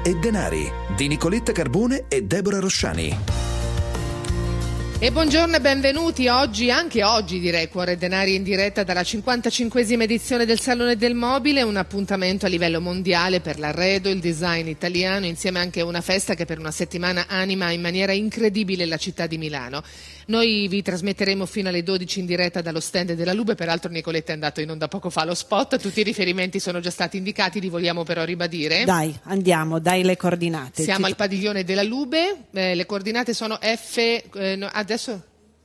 e Denari di Nicoletta Carbone e Deborah Rosciani. E buongiorno e benvenuti. Anche oggi direi, Cuore e Denari in diretta dalla 55esima edizione del Salone del Mobile, un appuntamento a livello mondiale per l'arredo, il design italiano, insieme anche a una festa che per una settimana anima in maniera incredibile la città di Milano. Noi vi trasmetteremo fino alle 12 in diretta dallo stand della Lube, peraltro Nicoletta è andato in onda poco fa lo spot, tutti i riferimenti sono già stati indicati, li vogliamo però ribadire. Dai, andiamo, dai le coordinate. Siamo al padiglione della Lube, le coordinate sono adesso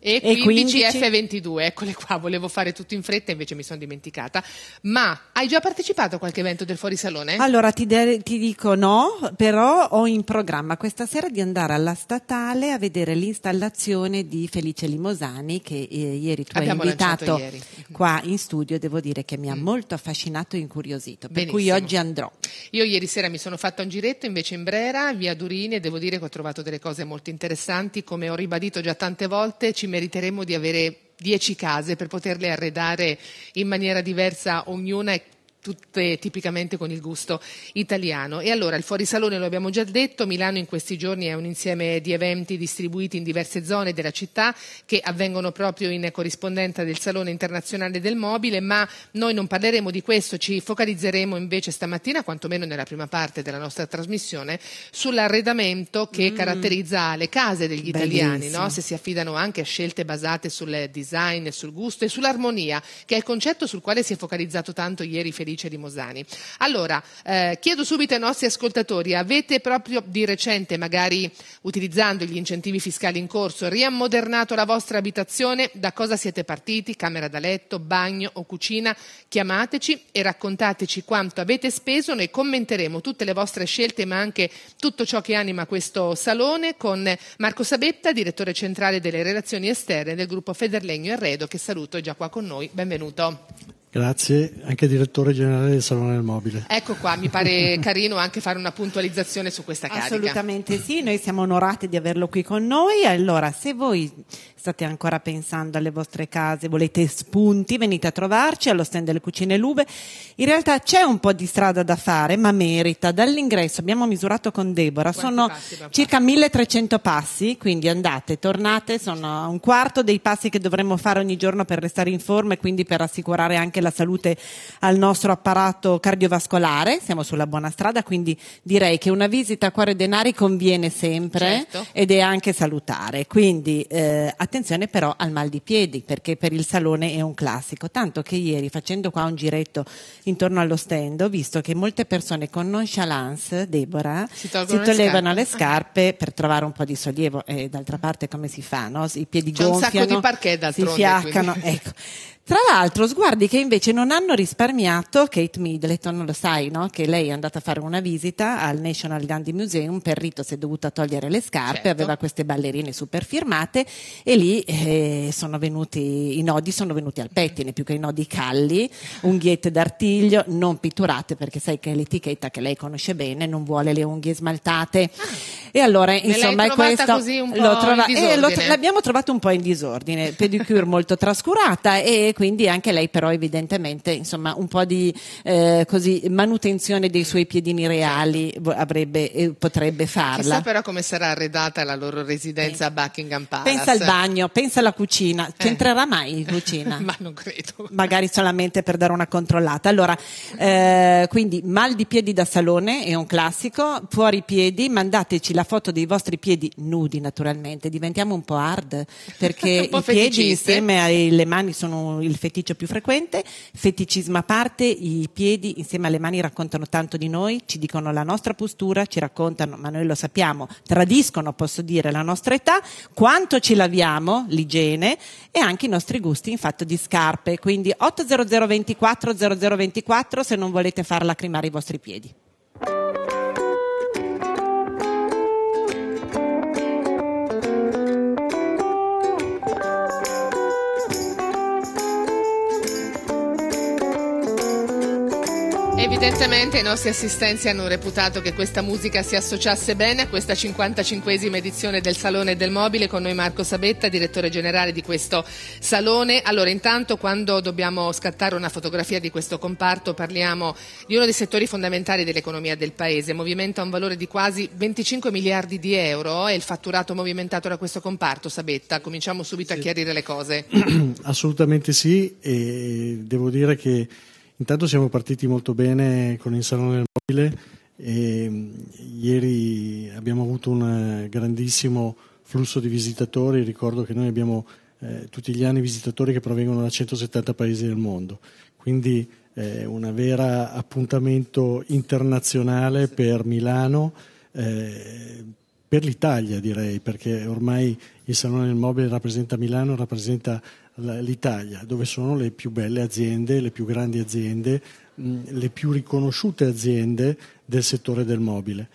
E15 F22, eccole qua, volevo fare tutto in fretta invece mi sono dimenticata. Ma hai già partecipato a qualche evento del fuorisalone? Allora ti dico no, però ho in programma questa sera di andare alla Statale a vedere l'installazione di Felice Limosani che ieri tu abbiamo hai invitato ieri. Qua in studio. Devo dire che mi ha molto affascinato e incuriosito, per Benissimo. cui oggi andrò. Io ieri sera mi sono fatta un giretto invece in Brera, via Durini, e devo dire che ho trovato delle cose molto interessanti. Come ho ribadito già tante volte, ci meriteremo di avere 10 case per poterle arredare in maniera diversa ognuna e tutte tipicamente con il gusto italiano. E allora il fuorisalone lo abbiamo già detto, Milano in questi giorni è un insieme di eventi distribuiti in diverse zone della città che avvengono proprio in corrispondenza del Salone Internazionale del Mobile, ma noi non parleremo di questo, ci focalizzeremo invece stamattina, quantomeno nella prima parte della nostra trasmissione, sull'arredamento che caratterizza le case degli italiani, no? Se si affidano anche a scelte basate sul design, sul gusto e sull'armonia, che è il concetto sul quale si è focalizzato tanto ieri Felice Limosani. Allora, chiedo subito ai nostri ascoltatori, avete proprio di recente, magari utilizzando gli incentivi fiscali in corso, riammodernato la vostra abitazione? Da cosa siete partiti? Camera da letto, bagno o cucina? Chiamateci e raccontateci quanto avete speso. Noi commenteremo tutte le vostre scelte, ma anche tutto ciò che anima questo salone, con Marco Sabetta, direttore centrale delle relazioni esterne del gruppo Federlegno Arredo, che saluto, è già qua con noi. Benvenuto. Grazie, anche direttore generale del Salone del Mobile. Ecco qua, mi pare carino anche fare una puntualizzazione su questa carica. Assolutamente sì, noi siamo onorati di averlo qui con noi. Allora, se voi state ancora pensando alle vostre case, volete spunti, venite a trovarci allo stand delle Cucine Lube. In realtà c'è un po' di strada da fare, ma merita. Dall'ingresso abbiamo misurato con Deborah, sono circa 1300 passi, quindi andate, tornate, sono un quarto dei passi che dovremmo fare ogni giorno per restare in forma e quindi per assicurare anche la salute al nostro apparato cardiovascolare. Siamo sulla buona strada, quindi direi che una visita a Cuore e Denari conviene sempre, certo, ed è anche salutare. Quindi attenzione però al mal di piedi, perché per il salone è un classico, tanto che ieri, facendo qua un giretto intorno allo stand, ho visto che molte persone con nonchalance, Deborah, si toglievano le scarpe per trovare un po' di sollievo, e d'altra parte come si fa, no? I piedi c'è gonfiano, un sacco di parquet d'altronde, si fiaccano, ecco. Tra l'altro sguardi che invece non hanno risparmiato Kate Middleton, lo sai, no? Che lei è andata a fare una visita al National Gandhi Museum, per rito si è dovuta togliere le scarpe, certo, aveva queste ballerine super firmate e lì sono venuti i nodi, sono venuti al pettine, più che i nodi calli, unghiette d'artiglio non pitturate, perché sai che l'etichetta che lei conosce bene non vuole le unghie smaltate. E allora insomma è questo, così un po' in disordine. l'abbiamo trovato un po' in disordine, pedicure molto trascurata, e quindi anche lei però evidentemente insomma un po' di così manutenzione dei suoi piedini reali avrebbe e potrebbe farla. Chissà però come sarà arredata la loro residenza a Buckingham Palace. Pensa al bagno, pensa alla cucina, c'entrerà mai in cucina? Ma non credo. Magari solamente per dare una controllata. Allora quindi mal di piedi da salone è un classico, fuori piedi, mandateci la foto dei vostri piedi nudi, naturalmente, diventiamo un po' hard, perché i piedi insieme alle mani sono il feticcio più frequente. Feticismo a parte, i piedi insieme alle mani raccontano tanto di noi, ci dicono la nostra postura, ci raccontano, ma noi lo sappiamo, tradiscono, posso dire, la nostra età, quanto ci laviamo, l'igiene e anche i nostri gusti in fatto di scarpe. Quindi 800 24 0024 se non volete far lacrimare i vostri piedi. Evidentemente i nostri assistenti hanno reputato che questa musica si associasse bene a questa 55esima edizione del Salone del Mobile. Con noi Marco Sabetta, direttore generale di questo salone. Allora, intanto, quando dobbiamo scattare una fotografia di questo comparto, parliamo di uno dei settori fondamentali dell'economia del paese. Movimenta un valore di quasi 25 miliardi di euro. È il fatturato movimentato da questo comparto, Sabetta? Cominciamo subito a chiarire le cose. Assolutamente sì, e devo dire che intanto siamo partiti molto bene con il Salone del Mobile e ieri abbiamo avuto un grandissimo flusso di visitatori. Ricordo che noi abbiamo tutti gli anni visitatori che provengono da 170 paesi del mondo, quindi un vero appuntamento internazionale per Milano, per l'Italia direi, perché ormai il Salone del Mobile rappresenta Milano, rappresenta l'Italia, dove sono le più belle aziende, le più grandi aziende, le più riconosciute aziende del settore del mobile.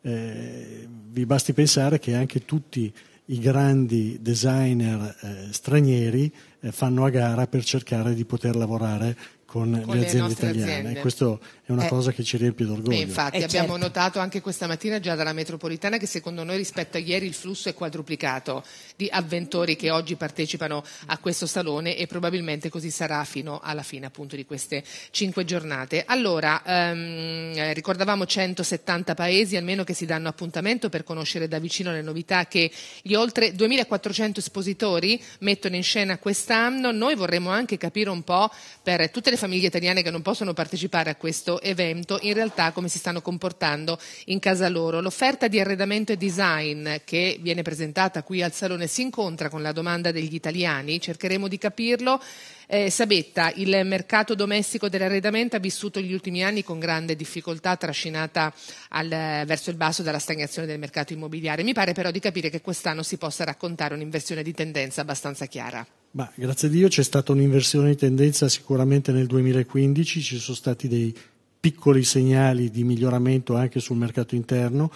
Vi basti pensare che anche tutti i grandi designer stranieri fanno a gara per cercare di poter lavorare con le aziende italiane. E questo è una cosa che ci riempie d'orgoglio. Infatti abbiamo notato anche questa mattina già dalla metropolitana che secondo noi rispetto a ieri il flusso è quadruplicato di avventori che oggi partecipano a questo salone, e probabilmente così sarà fino alla fine appunto di queste 5 giornate. Allora, ricordavamo 170 paesi almeno che si danno appuntamento per conoscere da vicino le novità che gli oltre 2400 espositori mettono in scena quest'anno. Noi vorremmo anche capire un po' per tutte le famiglie italiane che non possono partecipare a questo evento, in realtà come si stanno comportando in casa loro. L'offerta di arredamento e design che viene presentata qui al Salone si incontra con la domanda degli italiani, cercheremo di capirlo. Sabetta, il mercato domestico dell'arredamento ha vissuto gli ultimi anni con grande difficoltà, trascinata verso il basso dalla stagnazione del mercato immobiliare. Mi pare però di capire che quest'anno si possa raccontare un'inversione di tendenza abbastanza chiara. Ma grazie a Dio c'è stata un'inversione di tendenza sicuramente nel 2015, ci sono stati dei piccoli segnali di miglioramento anche sul mercato interno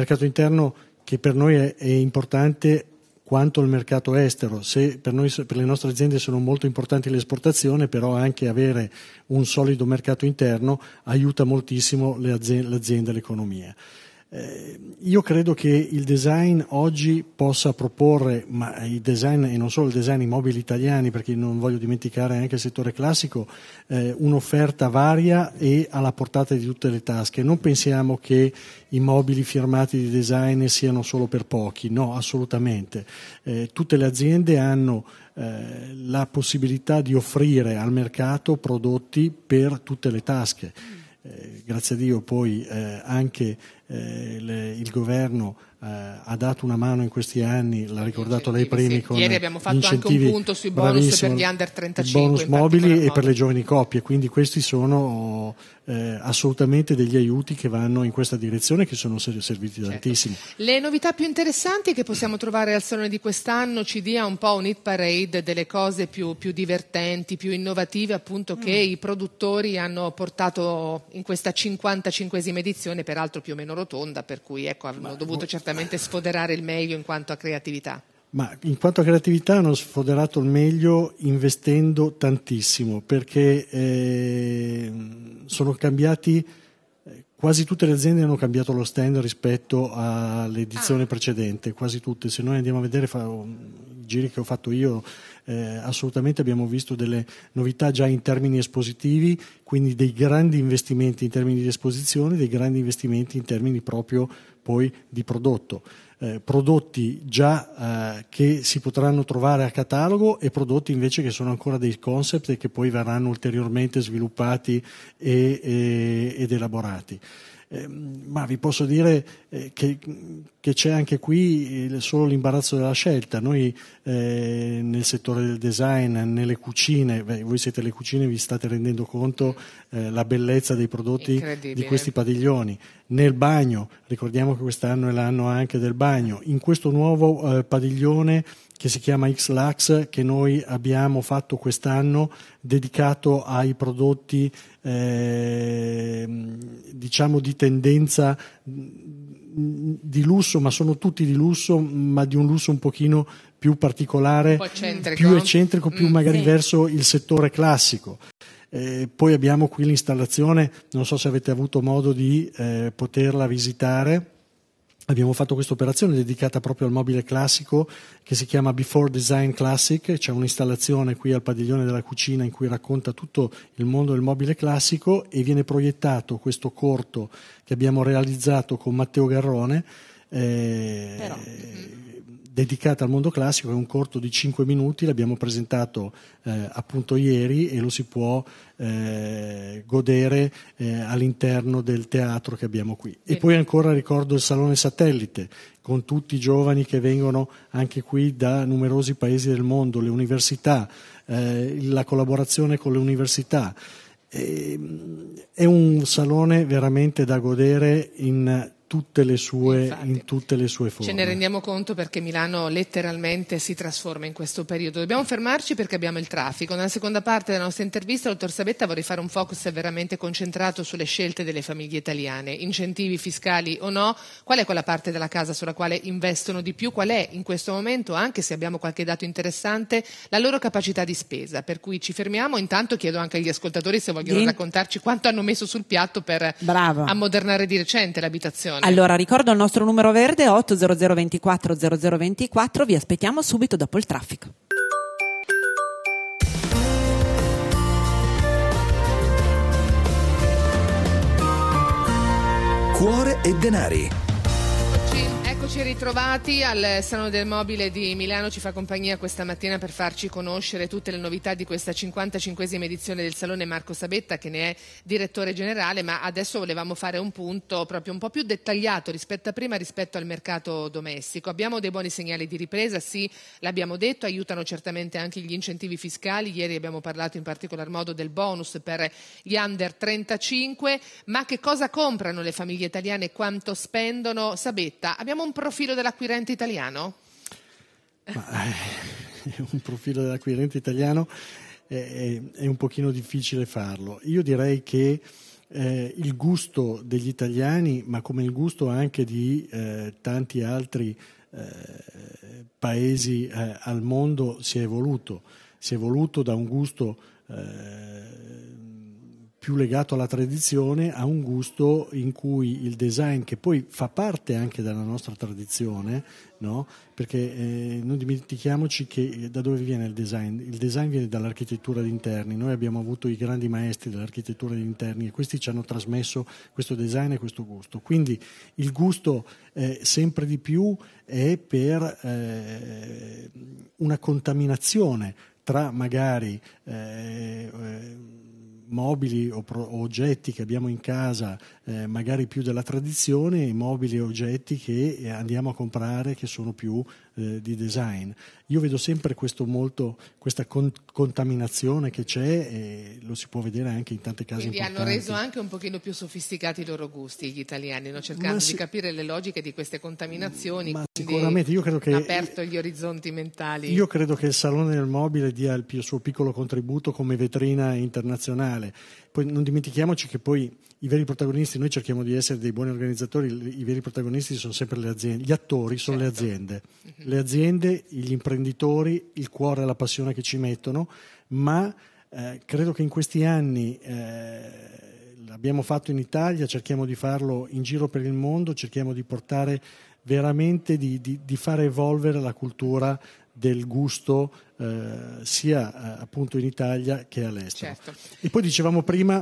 che per noi è importante quanto il mercato estero. Se per noi, per le nostre aziende sono molto importanti le esportazioni, però anche avere un solido mercato interno aiuta moltissimo l'azienda e l'economia. Io credo che il design oggi possa proporre, ma il design e non solo il design, i mobili italiani, perché non voglio dimenticare anche il settore classico, un'offerta varia e alla portata di tutte le tasche. Non pensiamo che i mobili firmati di design siano solo per pochi, no, assolutamente. Tutte le aziende hanno la possibilità di offrire al mercato prodotti per tutte le tasche. Grazie a Dio poi anche il governo ha dato una mano in questi anni, l'ha ricordato lei primi, con ieri abbiamo fatto anche un punto sui bonus per gli under 35, bonus mobili e per le giovani coppie, quindi questi sono assolutamente degli aiuti che vanno in questa direzione, che sono serviti tantissimo. Le novità più interessanti che possiamo trovare al Salone di quest'anno, ci dia un po' un hit parade delle cose più divertenti, più innovative appunto che i produttori hanno portato in questa 55esima edizione, peraltro più o meno rotonda, per cui ecco, hanno dovuto certamente sfoderare il meglio in quanto a creatività. Ma in quanto a creatività hanno sfoderato il meglio investendo tantissimo, perché sono cambiati, quasi tutte le aziende hanno cambiato lo stand rispetto all'edizione precedente, quasi tutte. Se noi andiamo a vedere i giri che ho fatto io, assolutamente abbiamo visto delle novità già in termini espositivi, quindi dei grandi investimenti in termini di esposizione, dei grandi investimenti in termini proprio poi di prodotto. Prodotti già che si potranno trovare a catalogo e prodotti invece che sono ancora dei concept e che poi verranno ulteriormente sviluppati ed elaborati. Ma vi posso dire che c'è anche qui solo l'imbarazzo della scelta. Noi nel settore del design, nelle cucine, voi siete le cucine, vi state rendendo conto la bellezza dei prodotti di questi padiglioni. Nel bagno, ricordiamo che quest'anno è l'anno anche del bagno, in questo nuovo padiglione che si chiama X-Lux, che noi abbiamo fatto quest'anno, dedicato ai prodotti diciamo di tendenza di lusso, ma sono tutti di lusso, ma di un lusso un pochino più particolare, più eccentrico, più magari verso il settore classico. Poi abbiamo qui l'installazione, non so se avete avuto modo di poterla visitare. Abbiamo fatto questa operazione dedicata proprio al mobile classico che si chiama Before Design Classic. C'è un'installazione qui al padiglione della cucina in cui racconta tutto il mondo del mobile classico e viene proiettato questo corto che abbiamo realizzato con Matteo Garrone, dedicato al mondo classico. È un corto di 5 minuti, l'abbiamo presentato appunto ieri e lo si può godere all'interno del teatro che abbiamo qui. E poi ancora ricordo il Salone Satellite con tutti i giovani che vengono anche qui da numerosi paesi del mondo, le università, la collaborazione con le università. È un salone veramente da godere in tutte le sue forme. Ce ne rendiamo conto perché Milano letteralmente si trasforma in questo periodo. Dobbiamo fermarci perché abbiamo il traffico. Nella seconda parte della nostra intervista, dottor Sabetta, vorrei fare un focus veramente concentrato sulle scelte delle famiglie italiane. Incentivi fiscali o no? Qual è quella parte della casa sulla quale investono di più? Qual è in questo momento, anche se abbiamo qualche dato interessante, la loro capacità di spesa? Per cui ci fermiamo. Intanto chiedo anche agli ascoltatori se vogliono raccontarci quanto hanno messo sul piatto per ammodernare di recente l'abitazione. Allora, ricordo il nostro numero verde 800 24 0024, vi aspettiamo subito dopo il traffico. Cuore e denari. Eccoci ritrovati al Salone del Mobile di Milano. Ci fa compagnia questa mattina per farci conoscere tutte le novità di questa 55esima edizione del Salone Marco Sabetta, che ne è direttore generale, ma adesso volevamo fare un punto proprio un po' più dettagliato rispetto a prima, rispetto al mercato domestico. Abbiamo dei buoni segnali di ripresa, sì, l'abbiamo detto, aiutano certamente anche gli incentivi fiscali. Ieri abbiamo parlato in particolar modo del bonus per gli under 35, ma che cosa comprano le famiglie italiane e quanto spendono? Sabetta, abbiamo un profilo dell'acquirente italiano? Un profilo dell'acquirente italiano è un pochino difficile farlo. Io direi che il gusto degli italiani, ma come il gusto anche di tanti altri paesi al mondo, si è evoluto da un gusto più legato alla tradizione a un gusto in cui il design, che poi fa parte anche della nostra tradizione, no? Perché non dimentichiamoci che da dove viene il design? Il design viene dall'architettura di interni. Noi abbiamo avuto i grandi maestri dell'architettura di interni e questi ci hanno trasmesso questo design e questo gusto. Quindi il gusto sempre di più è per una contaminazione tra magari mobili o oggetti che abbiamo in casa, magari più della tradizione, e mobili e oggetti che andiamo a comprare che sono più di design. Io vedo sempre questa contaminazione che c'è, e lo si può vedere anche in tante case Quindi importanti. hanno reso anche un pochino più sofisticati i loro gusti gli italiani, no? Cercando di capire le logiche di queste contaminazioni. Ma sicuramente io credo che ha aperto gli orizzonti mentali. Io credo che il Salone del Mobile dia il suo piccolo contributo come vetrina internazionale. Poi non dimentichiamoci che poi i veri protagonisti, noi cerchiamo di essere dei buoni organizzatori, i veri protagonisti sono sempre le aziende, gli attori sono le aziende. Le aziende, gli imprenditori, il cuore e la passione che ci mettono, ma credo che in questi anni l'abbiamo fatto in Italia, cerchiamo di farlo in giro per il mondo, cerchiamo di portare veramente, di fare evolvere la cultura del gusto sia appunto in Italia che all'estero. Certo. E poi dicevamo prima,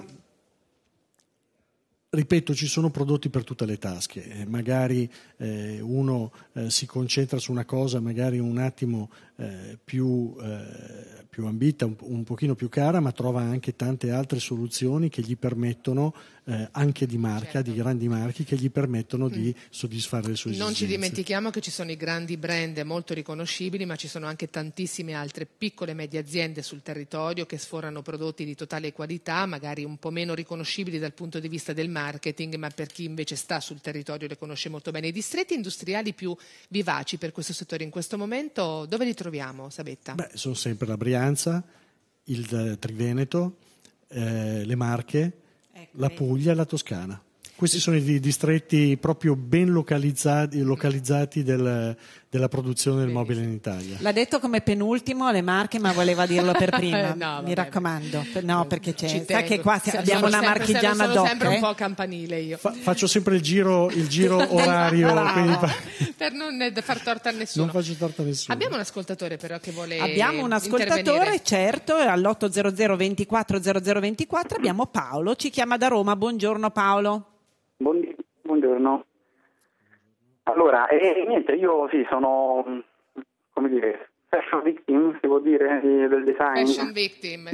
ripeto, ci sono prodotti per tutte le tasche, magari uno si concentra su una cosa magari un attimo più ambita, un pochino più cara, ma trova anche tante altre soluzioni che gli permettono, anche di marca, certo, di grandi marchi, che gli permettono di soddisfare le sue esigenze. Non ci dimentichiamo che ci sono i grandi brand molto riconoscibili, ma ci sono anche tantissime altre piccole e medie aziende sul territorio che sforano prodotti di totale qualità, magari un po' meno riconoscibili dal punto di vista del marketing, ma per chi invece sta sul territorio le conosce molto bene. I distretti industriali più vivaci per questo settore in questo momento, dove li troviamo, Sabetta? Sono sempre la Brianza, il Triveneto, le Marche, la Puglia e la Toscana. Questi sono i distretti proprio ben localizzati della produzione del mobile in Italia. L'ha detto come penultimo le Marche, ma voleva dirlo per prima. No, mi raccomando. No, perché c'è. Sa che qua Sono abbiamo una marchigiana sono doc. sempre un po' campanile io. Faccio sempre il giro orario. Quindi per non far torto a nessuno. Non faccio torto a nessuno. Abbiamo un ascoltatore però che vuole Abbiamo un ascoltatore, intervenire. certo, all'800 24 0024 abbiamo Paolo, ci chiama da Roma. Buongiorno Paolo. Buongiorno. Allora, niente, io sono, come dire, fashion victim, si può dire, del design. Fashion victim,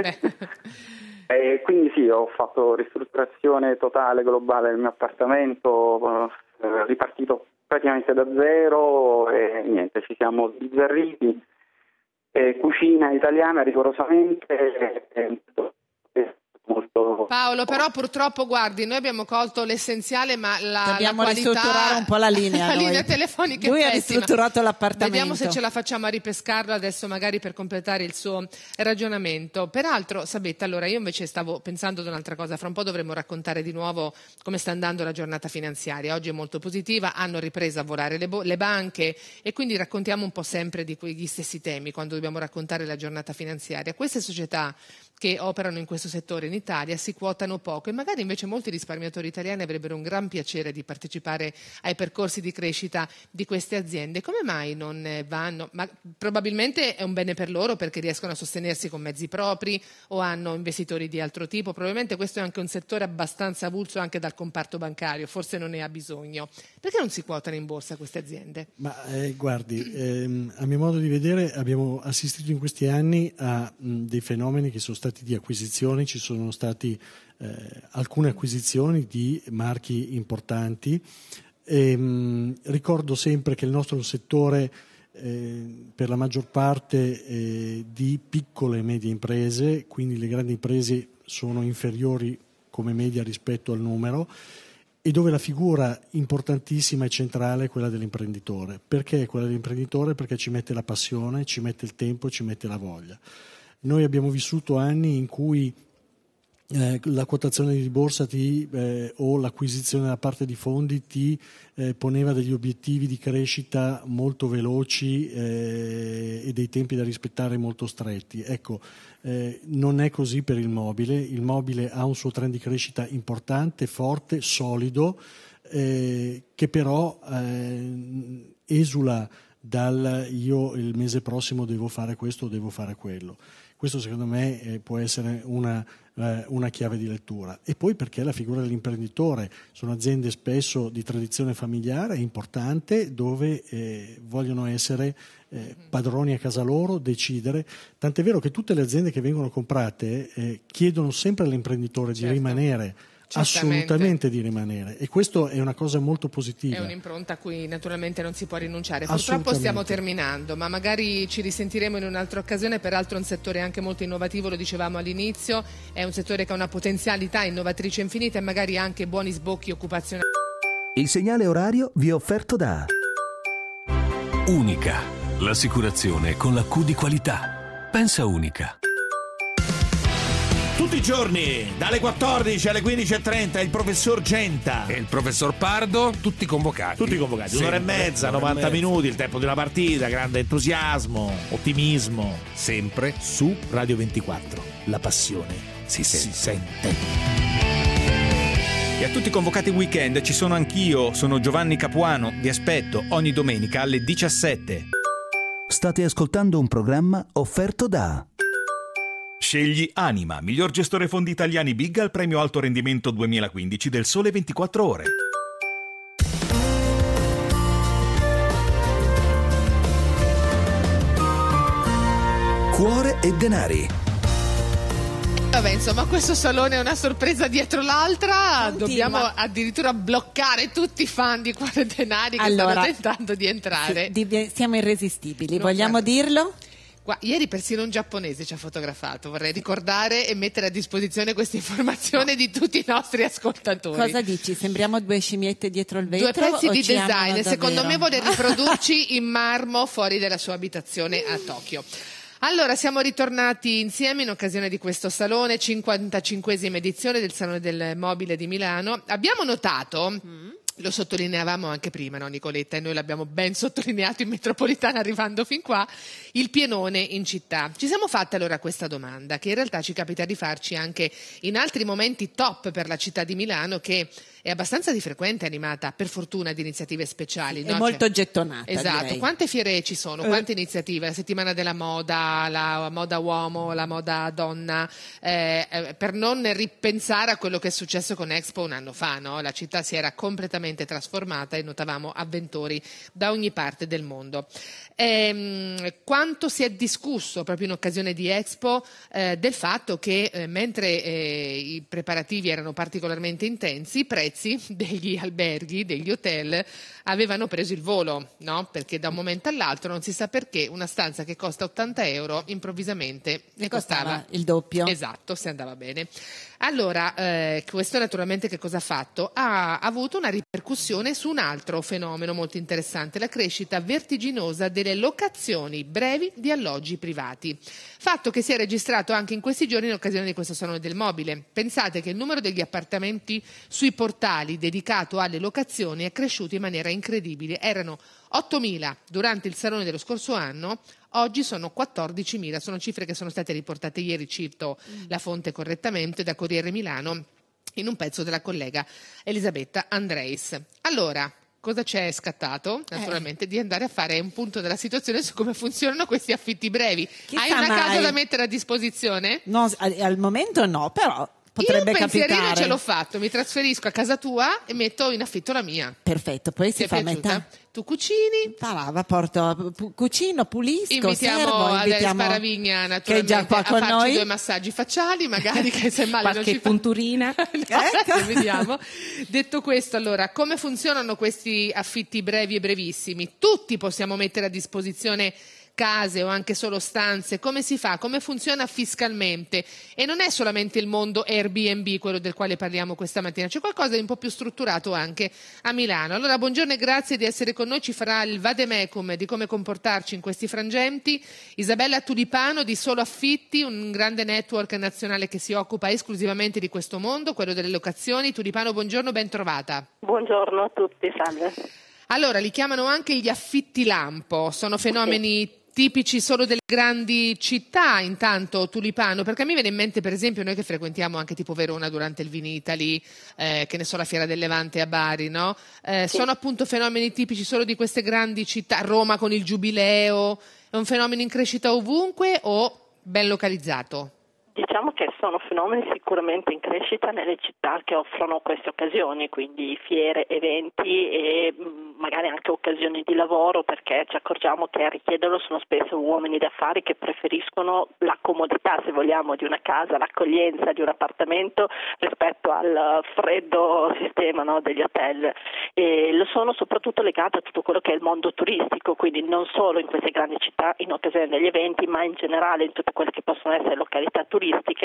Quindi ho fatto ristrutturazione totale, globale del mio appartamento, ripartito praticamente da zero e niente, ci siamo sbizzarriti. Cucina italiana rigorosamente, molto... Paolo, però purtroppo guardi, noi abbiamo colto l'essenziale, ma dobbiamo la qualità, ristrutturare un po' la linea. la linea telefonica lui è ha pessima. ristrutturato l'appartamento. Vediamo se ce la facciamo a ripescarlo adesso, magari per completare il suo ragionamento. Peraltro, sapete, allora io invece stavo pensando ad un'altra cosa. Fra un po' dovremo raccontare di nuovo come sta andando la giornata finanziaria. Oggi è molto positiva, hanno ripreso a volare le banche e quindi raccontiamo un po' sempre di quegli stessi temi quando dobbiamo raccontare la giornata finanziaria. Queste società che operano in questo settore in Italia si quotano poco e magari invece molti risparmiatori italiani avrebbero un gran piacere di partecipare ai percorsi di crescita di queste aziende. Come mai non vanno? Ma probabilmente è un bene per loro perché riescono a sostenersi con mezzi propri o hanno investitori di altro tipo. Probabilmente questo è anche un settore abbastanza avulso anche dal comparto bancario, forse non ne ha bisogno. Perché non si quotano in borsa queste aziende? Ma guardi, a mio modo di vedere abbiamo assistito in questi anni a dei fenomeni che sono stati di acquisizioni. Ci sono stati alcune acquisizioni di marchi importanti. Ricordo sempre che il nostro è un settore per la maggior parte di piccole e medie imprese, quindi le grandi imprese sono inferiori come media rispetto al numero, e dove la figura importantissima e centrale è quella dell'imprenditore. Perché quella dell'imprenditore? Perché ci mette la passione, ci mette il tempo, ci mette la voglia. Noi abbiamo vissuto anni in cui la quotazione di borsa o l'acquisizione da parte di fondi ti poneva degli obiettivi di crescita molto veloci e dei tempi da rispettare molto stretti. Ecco, non è così per il mobile ha un suo trend di crescita importante, forte, solido, che però esula dal io il mese prossimo devo fare questo o devo fare quello. Questo secondo me può essere una chiave di lettura. E poi perché la figura dell'imprenditore sono aziende spesso di tradizione familiare importante, dove vogliono essere padroni a casa loro, decidere. Tant'è vero che tutte le aziende che vengono comprate chiedono sempre all'imprenditore di rimanere. Assolutamente di rimanere, e questo è una cosa molto positiva. È un'impronta a cui naturalmente non si può rinunciare. Purtroppo stiamo terminando, ma magari ci risentiremo in un'altra occasione. Peraltro è un settore anche molto innovativo, lo dicevamo all'inizio, è un settore che ha una potenzialità innovatrice infinita e magari anche buoni sbocchi occupazionali. Il segnale orario vi è offerto da Unica, l'assicurazione con la Q di qualità. Pensa Unica. Tutti i giorni, dalle 14 alle 15:30, il professor Genta e il professor Pardo, tutti convocati. Un'ora e mezza, 90 minuti, il tempo di una partita, grande entusiasmo, ottimismo. Sempre su Radio 24. La passione si sente. E a tutti i convocati weekend ci sono anch'io, sono Giovanni Capuano, vi aspetto ogni domenica alle 17. State ascoltando un programma offerto da Scegli Anima, miglior gestore fondi italiani Big al premio alto rendimento 2015 del Sole 24 Ore. Cuore e denari. Vabbè, insomma, questo salone è una sorpresa dietro l'altra. Continua. Dobbiamo addirittura bloccare tutti i fan di Cuore e Denari che stanno tentando di entrare. Siamo irresistibili, vogliamo dirlo? Ieri persino un giapponese ci ha fotografato, vorrei ricordare e mettere a disposizione questa informazione di tutti i nostri ascoltatori. Cosa dici? Sembriamo due scimmiette dietro il vetro? Due pezzi di ci design, secondo davvero? me vuole riprodurci in marmo fuori dalla sua abitazione a Tokyo. Allora, siamo ritornati insieme in occasione di questo salone, 55esima edizione del Salone del Mobile di Milano. Abbiamo notato, lo sottolineavamo anche prima, no, Nicoletta, e noi l'abbiamo ben sottolineato in metropolitana arrivando fin qua, il pienone in città. Ci siamo fatte allora questa domanda, che in realtà ci capita di farci anche in altri momenti top per la città di Milano, che è abbastanza di frequente animata, per fortuna, di iniziative speciali. È no? molto gettonata. Esatto. Direi. Quante fiere ci sono? Quante iniziative? La settimana della moda, la moda uomo, la moda donna, per non ripensare a quello che è successo con Expo un anno fa, no? La città si era completamente trasformata e notavamo avventori da ogni parte del mondo. Quanto si è discusso proprio in occasione di Expo del fatto che mentre i preparativi erano particolarmente intensi, i prezzi degli alberghi, degli hotel avevano preso il volo, no? Perché da un momento all'altro non si sa perché una stanza che costa 80 euro improvvisamente ne costava il doppio. Esatto, se andava bene. Allora, questo naturalmente che cosa ha fatto? Ha avuto una ripercussione su un altro fenomeno molto interessante, la crescita vertiginosa delle locazioni brevi di alloggi privati. Fatto che si è registrato anche in questi giorni in occasione di questo Salone del Mobile. Pensate che il numero degli appartamenti sui portali dedicato alle locazioni è cresciuto in maniera incredibile. Erano 8.000 durante il Salone dello scorso anno, oggi sono 14.000, sono cifre che sono state riportate ieri, cito la fonte correttamente, da Corriere Milano, in un pezzo della collega Elisabetta Andreis. Allora, cosa c'è scattato? Naturalmente di andare a fare un punto della situazione su come funzionano questi affitti brevi. Hai una casa da mettere a disposizione? No, al momento no, però potrebbe capitare. Io un pensierino ce l'ho fatto, mi trasferisco a casa tua e metto in affitto la mia. Perfetto, poi si fa metà. Tu cucini? Cucino, pulisco, invitiamo Adele Sparavigna naturalmente a farci noi 2 massaggi facciali, magari, che se male non ci fa punturina. No, vediamo. Detto questo, allora, come funzionano questi affitti brevi e brevissimi? Tutti possiamo mettere a disposizione case o anche solo stanze, come si fa, come funziona fiscalmente, e non è solamente il mondo Airbnb quello del quale parliamo questa mattina, c'è qualcosa di un po' più strutturato anche a Milano. Allora, buongiorno e grazie di essere con noi, ci farà il vademecum di come comportarci in questi frangenti Isabella Tulipano di Solo Affitti, un grande network nazionale che si occupa esclusivamente di questo mondo, quello delle locazioni. Tulipano, buongiorno, ben trovata. Buongiorno a tutti, salve. Allora, li chiamano anche gli affitti lampo, sono fenomeni tipici solo delle grandi città, intanto Tulipano, perché a me viene in mente, per esempio, noi che frequentiamo anche tipo Verona durante il Vinitaly, che ne so, la Fiera del Levante a Bari, no? Sono appunto fenomeni tipici solo di queste grandi città. Roma con il Giubileo, è un fenomeno in crescita ovunque o ben localizzato? Diciamo che sono fenomeni sicuramente in crescita nelle città che offrono queste occasioni, quindi fiere, eventi e magari anche occasioni di lavoro, perché ci accorgiamo che a richiederlo sono spesso uomini d'affari che preferiscono la comodità, se vogliamo, di una casa, l'accoglienza di un appartamento rispetto al freddo sistema, no, degli hotel. E lo sono soprattutto legate a tutto quello che è il mondo turistico, quindi non solo in queste grandi città in occasione degli eventi, ma in generale in tutte quelle che possono essere località turistiche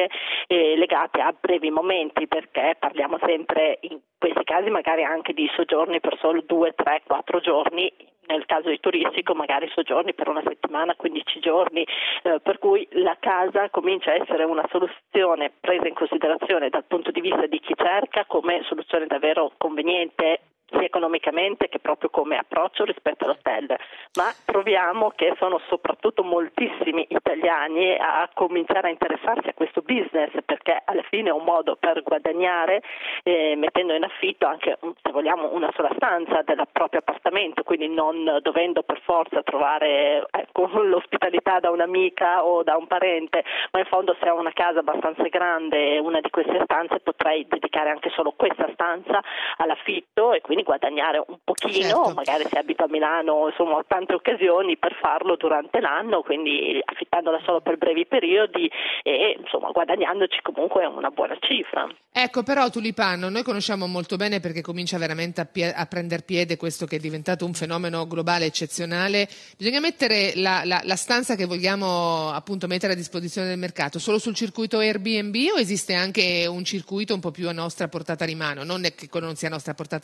legate a brevi momenti, perché parliamo sempre in questi casi magari anche di soggiorni per solo 2, 3, 4 giorni, nel caso di turistico magari soggiorni per una settimana, 15 giorni, per cui la casa comincia a essere una soluzione presa in considerazione dal punto di vista di chi cerca come soluzione davvero conveniente, sia economicamente che proprio come approccio rispetto all'hotel, ma troviamo che sono soprattutto moltissimi italiani a cominciare a interessarsi a questo business, perché alla fine è un modo per guadagnare mettendo in affitto anche, se vogliamo, una sola stanza del proprio appartamento, quindi non dovendo per forza trovare l'ospitalità da un'amica o da un parente, ma in fondo se ho una casa abbastanza grande, una di queste stanze, potrei dedicare anche solo questa stanza all'affitto e quindi guadagnare un pochino, certo. Magari se abito a Milano, insomma, ho tante occasioni per farlo durante l'anno, quindi affittandola solo per brevi periodi e insomma guadagnandoci comunque una buona cifra. Ecco, però Tulipano, noi conosciamo molto bene, perché comincia veramente a prendere piede questo che è diventato un fenomeno globale eccezionale. Bisogna mettere la stanza che vogliamo appunto mettere a disposizione del mercato solo sul circuito Airbnb, o esiste anche un circuito un po' più a nostra portata di mano? Non è che non sia a nostra portata di mano, però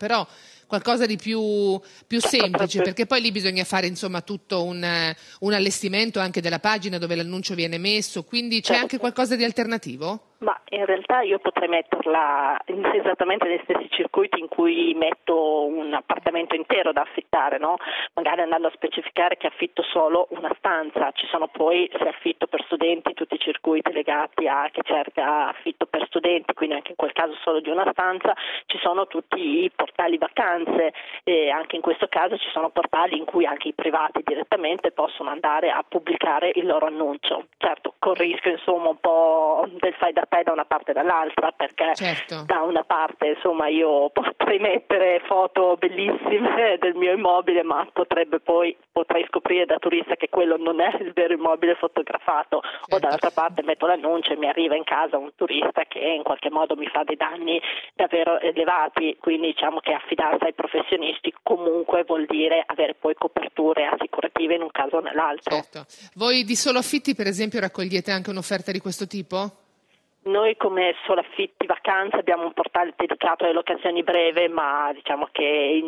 però qualcosa di più semplice, perché poi lì bisogna fare insomma tutto un allestimento anche della pagina dove l'annuncio viene messo, quindi c'è anche qualcosa di alternativo? Ma in realtà io potrei metterla esattamente nei stessi circuiti in cui metto un appartamento intero da affittare, no? Magari andando a specificare che affitto solo una stanza. Ci sono poi, se affitto per studenti, tutti i circuiti legati a chi cerca affitto per studenti, quindi anche in quel caso solo di una stanza. Ci sono tutti i portali vacanze e anche in questo caso ci sono portali in cui anche i privati direttamente possono andare a pubblicare il loro annuncio. Certo, con rischio insomma un po' del fai da te da una parte e dall'altra, perché da una parte insomma io potrei mettere foto bellissime del mio immobile, ma potrei scoprire da turista che quello non è il vero immobile fotografato, o dall'altra parte metto l'annuncio e mi arriva in casa un turista che in qualche modo mi fa dei danni davvero elevati. Quindi diciamo che affidarsi ai professionisti comunque vuol dire avere poi coperture assicurative in un caso o nell'altro. Certo. Voi di Solo Affitti per esempio raccogliete anche un'offerta di questo tipo? Noi come Solo Affitti Vacanze abbiamo un portale dedicato alle locazioni breve, ma diciamo che il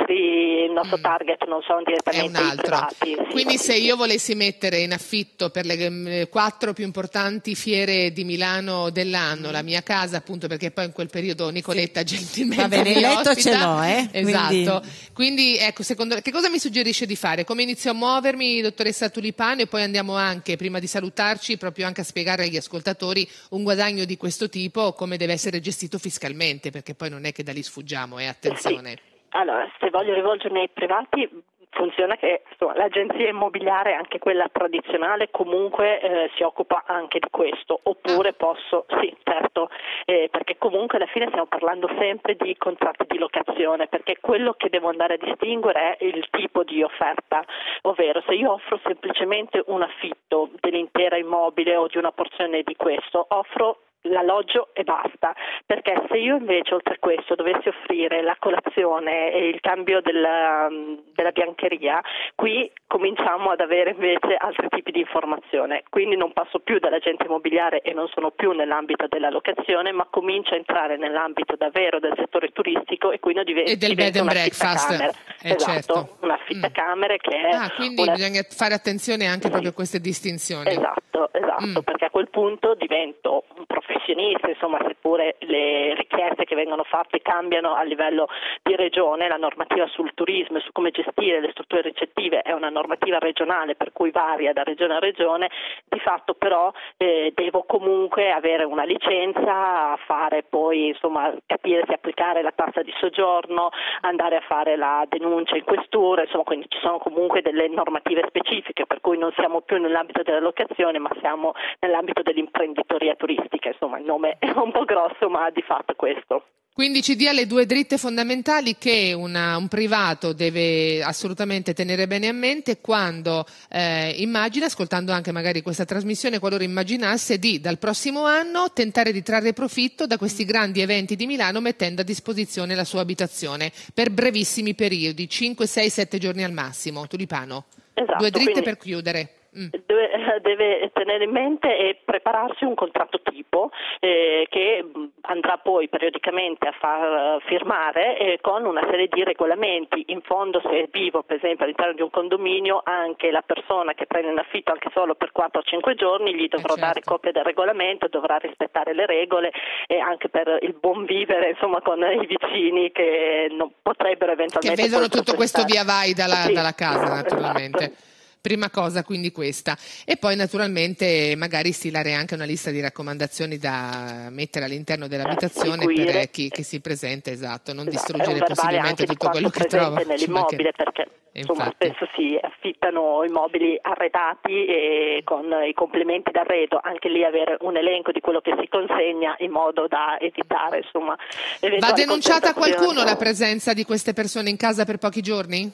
nostro target non sono direttamente i privati. Quindi se io volessi mettere in affitto per le 4 più importanti fiere di Milano dell'anno la mia casa, appunto perché poi in quel periodo Nicoletta gentilmente va bene, il letto ce l'ho, esatto. Quindi ecco, secondo che cosa mi suggerisce di fare? Come inizio a muovermi, dottoressa Tulipano, e poi andiamo anche, prima di salutarci, proprio anche a spiegare agli ascoltatori un guadagno di questo tipo, come deve essere gestito fiscalmente, perché poi non è che da lì sfuggiamo, attenzione. Sì. Allora, se voglio rivolgermi ai privati, funziona che l'agenzia immobiliare, anche quella tradizionale, comunque si occupa anche di questo, oppure posso, sì certo, perché comunque alla fine stiamo parlando sempre di contratti di locazione, perché quello che devo andare a distinguere è il tipo di offerta, ovvero se io offro semplicemente un affitto dell'intera immobile o di una porzione di questo, offro l'alloggio e basta, perché se io invece oltre a questo dovessi offrire la colazione e il cambio della biancheria, qui cominciamo ad avere invece altri tipi di informazione, quindi non passo più dall'agente immobiliare e non sono più nell'ambito della locazione, ma comincio a entrare nell'ambito davvero del settore turistico e quindi diventa bed and breakfast. Esatto, certo. un affittacamere che è quindi bisogna fare attenzione anche proprio a queste distinzioni. Esatto, perché a quel punto divento un professionista, insomma, seppure le richieste che vengono fatte cambiano a livello di regione, la normativa sul turismo e su come gestire le strutture ricettive è una normativa regionale, per cui varia da regione a regione. Di fatto però devo comunque avere una licenza, fare poi insomma capire se applicare la tassa di soggiorno, andare a fare la denuncia in questura, insomma, quindi ci sono comunque delle normative specifiche, per cui non siamo più nell'ambito della locazione ma siamo nell'ambito dell'imprenditoria turistica, insomma il nome è un po' grosso ma di fatto questo. Quindi ci dia le 2 dritte fondamentali che un privato deve assolutamente tenere bene a mente quando immagina, ascoltando anche magari questa trasmissione, qualora immaginasse di dal prossimo anno tentare di trarre profitto da questi grandi eventi di Milano mettendo a disposizione la sua abitazione per brevissimi periodi, 5, 6, 7 giorni al massimo. Tulipano, esatto, 2 dritte per chiudere. Deve tenere in mente e prepararsi un contratto tipo che andrà poi periodicamente a far firmare con una serie di regolamenti. In fondo, se vivo per esempio all'interno di un condominio, anche la persona che prende in affitto anche solo per 4 o 5 giorni gli dovrò dare copia del regolamento, dovrà rispettare le regole, e anche per il buon vivere insomma con i vicini che non potrebbero eventualmente che vedono tutto questo via vai dalla casa, naturalmente. Esatto. Prima cosa quindi questa, e poi naturalmente magari stilare anche una lista di raccomandazioni da mettere all'interno dell'abitazione per chi si presenta, non distruggere possibilmente tutto quello che trova nell'immobile, perché insomma spesso si affittano immobili arredati e con i complementi d'arredo, anche lì avere un elenco di quello che si consegna in modo da evitare insomma. Va denunciata a qualcuno la presenza di queste persone in casa per pochi giorni?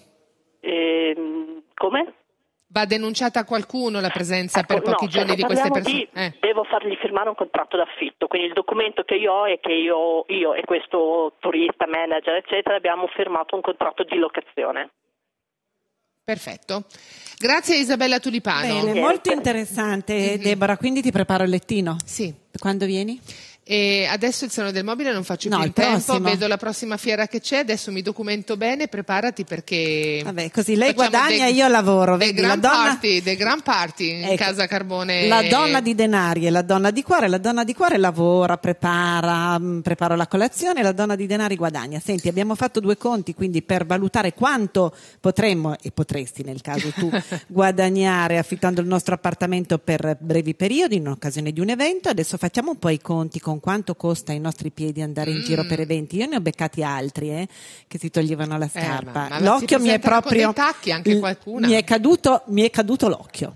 Come? Va denunciata a qualcuno la presenza per pochi giorni di queste persone? Devo fargli firmare un contratto d'affitto, quindi il documento che io ho è che io e questo turista, manager eccetera abbiamo firmato un contratto di locazione. Perfetto, grazie a Isabella Tulipano. Bene, molto interessante. Deborah, quindi ti preparo il lettino? Sì. Quando vieni? E adesso il Salone del Mobile non faccio più il in tempo, prossimo. vedo la prossima fiera che c'è, adesso mi documento bene, preparati perché... Vabbè, così lei guadagna e io lavoro, vedi, la donna... The Grand Party in casa Carbone. La donna di denari e la donna di cuore lavora, preparo la colazione, la donna di denari guadagna. Senti, abbiamo fatto 2 conti, quindi per valutare quanto potremmo, e potresti nel caso tu, guadagnare affittando il nostro appartamento per brevi periodi in occasione di un evento, adesso facciamo un po' i conti con quanto costa ai nostri piedi andare in giro per eventi. Io ne ho beccati altri che si toglievano la scarpa. Ma l'occhio mi è proprio con dei tacchi anche qualcuna. mi è caduto l'occhio.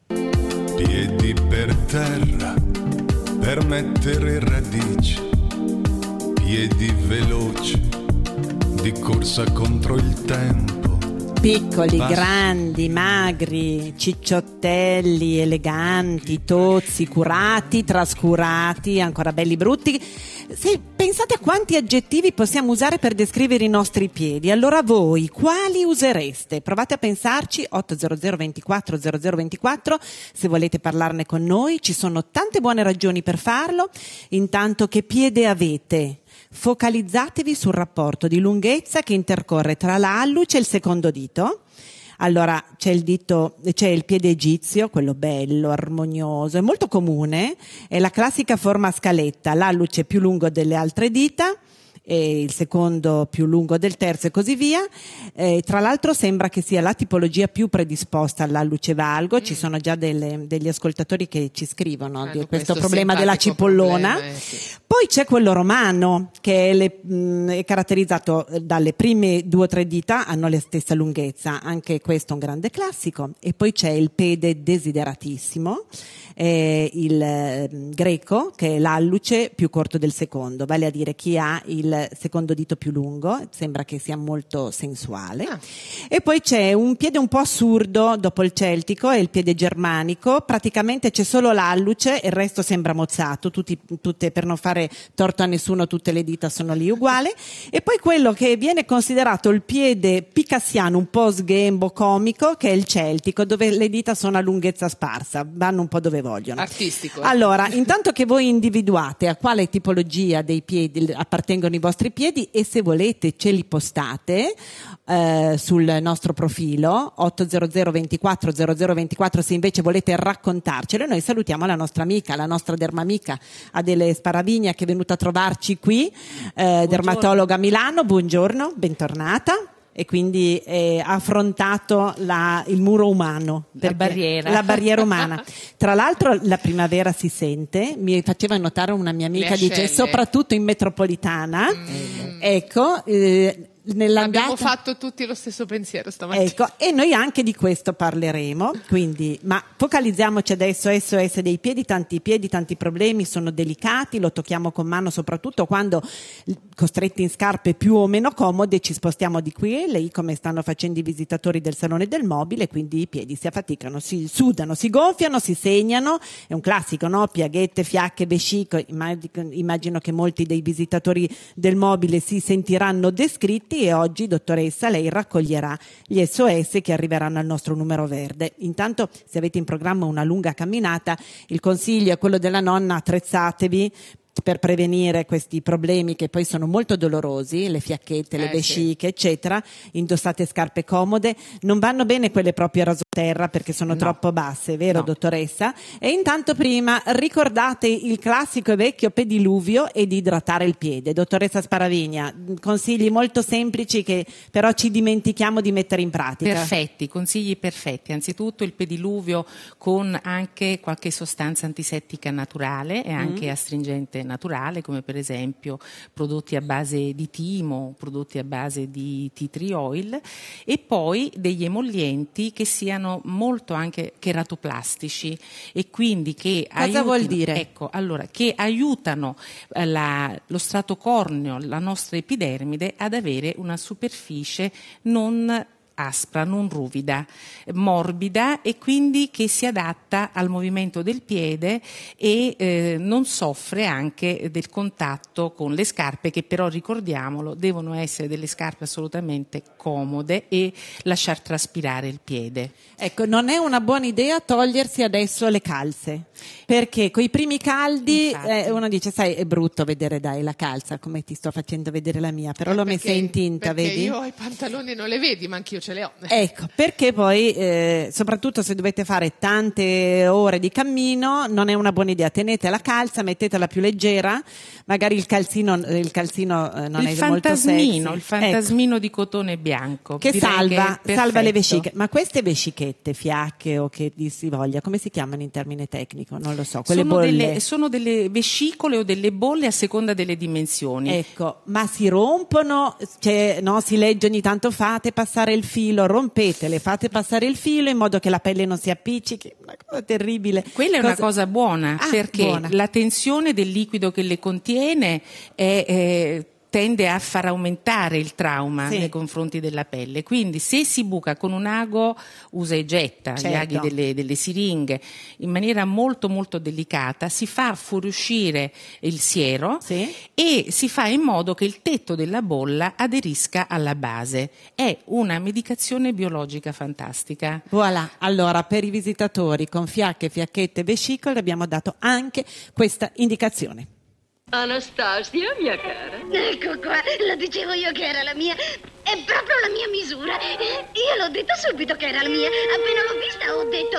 Piedi per terra per mettere radici, piedi veloci di corsa contro il tempo. Piccoli, grandi, magri, cicciottelli, eleganti, tozzi, curati, trascurati, ancora belli brutti. Pensate a quanti aggettivi possiamo usare per descrivere i nostri piedi. Allora voi quali usereste? Provate a pensarci. 800 24 0024 se volete parlarne con noi. Ci sono tante buone ragioni per farlo. Intanto, che piede avete? Focalizzatevi sul rapporto di lunghezza che intercorre tra l'alluce e il secondo dito. Allora c'è il piede egizio, quello bello, armonioso, è molto comune, è la classica forma a scaletta, l'alluce più lungo delle altre dita e il secondo più lungo del terzo e così via. Tra l'altro sembra che sia la tipologia più predisposta all'alluce valgo. Ci sono già degli ascoltatori che ci scrivono di questo problema della cipollona. Sì. Poi c'è quello romano che è caratterizzato dalle prime 2 o 3 dita, hanno la stessa lunghezza, anche questo è un grande classico. E poi c'è il piede desideratissimo, il greco, che è l'alluce più corto del secondo, vale a dire chi ha il secondo dito più lungo, sembra che sia molto sensuale. E poi c'è un piede un po' assurdo dopo il celtico, è il piede germanico, praticamente c'è solo l'alluce e il resto sembra mozzato, tutte, per non fare torto a nessuno, tutte le dita sono lì uguali. E poi quello che viene considerato il piede picassiano, un po' sghembo, comico, che è il celtico, dove le dita sono a lunghezza sparsa, vanno un po' dove vogliono. Artistico. Allora, intanto che voi individuate a quale tipologia dei piedi appartengono i vostri piedi, e se volete ce li postate sul nostro profilo 800 24 0024 se invece volete raccontarcelo. Noi salutiamo la nostra amica, la nostra dermamica Adele Sparavigna, che è venuta a trovarci qui, dermatologa a Milano. Buongiorno, bentornata. E quindi ha affrontato il muro umano, la barriera umana. Tra l'altro la primavera si sente, mi faceva notare una mia amica, dice soprattutto in metropolitana. Ecco, abbiamo fatto tutti lo stesso pensiero stamattina. Ecco, e noi anche di questo parleremo, quindi, ma focalizziamoci adesso. SOS dei piedi, tanti problemi, sono delicati, lo tocchiamo con mano soprattutto quando costretti in scarpe più o meno comode ci spostiamo di qui e lì, come stanno facendo i visitatori del Salone del Mobile, quindi i piedi si affaticano, si sudano, si gonfiano, si segnano, è un classico, no? Piaghette, fiacche, vesciche. Immagino che molti dei visitatori del Mobile si sentiranno descritti, e oggi, dottoressa, lei raccoglierà gli SOS che arriveranno al nostro numero verde. Intanto, se avete in programma una lunga camminata, il consiglio è quello della nonna: attrezzatevi per prevenire questi problemi che poi sono molto dolorosi, le fiacchette, le vesciche, eccetera. Indossate scarpe comode, non vanno bene quelle proprio a rasoterra perché sono troppo basse, vero dottoressa? E intanto prima ricordate il classico e vecchio pediluvio e di idratare il piede. Dottoressa Sparavigna, consigli molto semplici che però ci dimentichiamo di mettere in pratica. Perfetti, consigli perfetti. Anzitutto il pediluvio con anche qualche sostanza antisettica naturale e anche astringente naturale, come per esempio prodotti a base di timo, prodotti a base di tea tree oil, e poi degli emollienti che siano molto anche keratoplastici e quindi che cosa vuol dire? Ecco, allora, che aiutano lo strato corneo, la nostra epidermide ad avere una superficie non aspra, non ruvida, morbida e quindi che si adatta al movimento del piede e non soffre anche del contatto con le scarpe, che però, ricordiamolo, devono essere delle scarpe assolutamente comode e lasciar traspirare il piede. Ecco, non è una buona idea togliersi adesso le calze, perché coi primi caldi uno dice, sai, è brutto vedere la calza, come ti sto facendo vedere la mia, però l'ho messa in tinta, perché vedi? Io i pantaloni non le vedi, ma anch'io ce le ho. Ecco, perché poi soprattutto se dovete fare tante ore di cammino non è una buona idea, tenete la calza, mettetela più leggera, magari il calzino non è molto sexy. Il fantasmino di cotone bianco che salva le vesciche. vesciche. Ma queste vescichette, fiacche o che dir si voglia, come si chiamano in termine tecnico? Non lo so, quelle bolle. Sono delle vescicole o delle bolle a seconda delle dimensioni. Ecco, ma si rompono, si legge ogni tanto, fate passare il filo, rompetele, fate passare il filo in modo che la pelle non si appiccichi, una cosa terribile. Quella è una cosa buona, perché buona. la tensione del liquido che le contiene tende a far aumentare il trauma nei confronti della pelle. Quindi se si buca con un ago usa e getta, gli aghi delle siringhe, in maniera molto molto delicata, si fa fuoriuscire il siero e si fa in modo che il tetto della bolla aderisca alla base. È una medicazione biologica fantastica. Voilà, allora per i visitatori con fiacche, fiacchette e vescicole abbiamo dato anche questa indicazione. Anastasia, mia cara. Ecco qua, lo dicevo io che era la mia. È proprio la mia misura. Io l'ho detto subito che era la mia. Appena l'ho vista ho detto...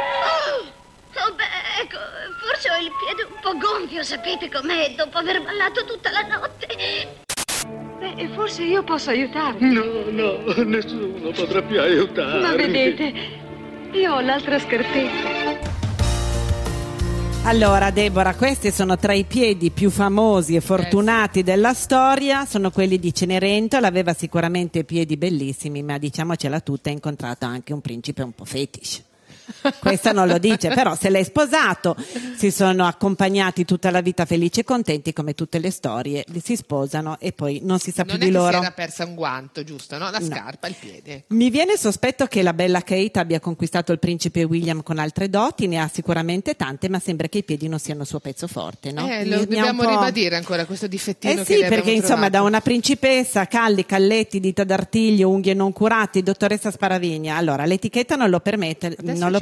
Oh, beh, ecco, forse ho il piede un po' gonfio, sapete com'è, dopo aver ballato tutta la notte. Beh, forse io posso aiutarvi. No, nessuno potrà più aiutarmi. Ma vedete, io ho l'altra scarpetta. Allora Deborah, questi sono tra i piedi più famosi e fortunati della storia, sono quelli di Cenerentola, aveva sicuramente piedi bellissimi, ma diciamocela tutta, ha incontrato anche un principe un po' fetish. Questo non lo dice, però se l'è sposato, si sono accompagnati tutta la vita felici e contenti, come tutte le storie, si sposano e poi non si sa più di loro. Non è che si era persa un guanto, giusto? No, la scarpa, il piede. Mi viene sospetto che la bella Kate abbia conquistato il principe William con altre doti, ne ha sicuramente tante, ma sembra che i piedi non siano il suo pezzo forte, no? Lo dobbiamo ribadire ancora questo difettino che sì, le perché insomma trovato. Da una principessa, calli, calletti, dita d'artiglio, unghie non curate, dottoressa Sparavigna, allora l'etichetta non lo permette,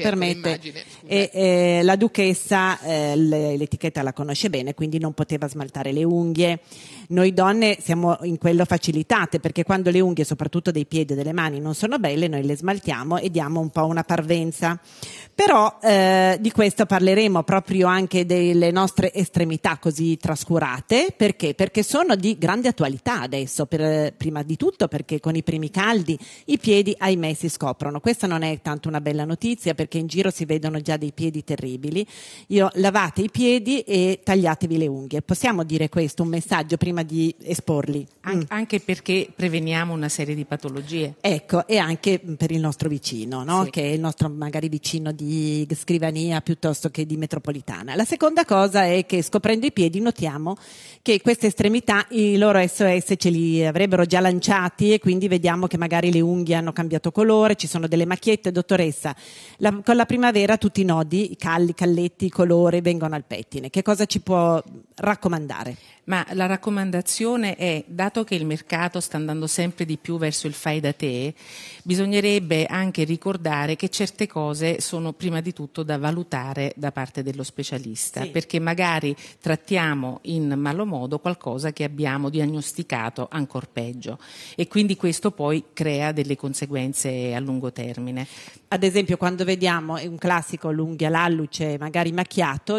e la duchessa l'etichetta la conosce bene, quindi non poteva smaltare le unghie. Noi donne siamo in quello facilitate, perché quando le unghie, soprattutto dei piedi e delle mani, non sono belle, noi le smaltiamo e diamo un po' una parvenza. Però di questo parleremo proprio anche delle nostre estremità così trascurate. Perché? Perché sono di grande attualità adesso, prima di tutto perché con i primi caldi i piedi, ahimè, si scoprono. Questa non è tanto una bella notizia, perché in giro si vedono già dei piedi terribili. Lavate i piedi e tagliatevi le unghie. Possiamo dire questo, un messaggio prima di esporli? Anche perché preveniamo una serie di patologie. Ecco, e anche per il nostro vicino, no? Che è il nostro magari vicino di scrivania piuttosto che di metropolitana. La seconda cosa è che, scoprendo i piedi, notiamo che queste estremità i loro SOS ce li avrebbero già lanciati, e quindi vediamo che magari le unghie hanno cambiato colore, ci sono delle macchiette. Dottoressa, con la primavera tutti i nodi, i calli, calletti, i colori vengono al pettine. Che cosa ci può raccomandare? Ma la raccomandazione è, dato che il mercato sta andando sempre di più verso il fai da te, bisognerebbe anche ricordare che certe cose sono prima di tutto da valutare da parte dello specialista, perché magari trattiamo in malo modo qualcosa che abbiamo diagnosticato ancor peggio, e quindi questo poi crea delle conseguenze a lungo termine. Ad esempio, quando vediamo un classico l'unghia l'alluce magari macchiato,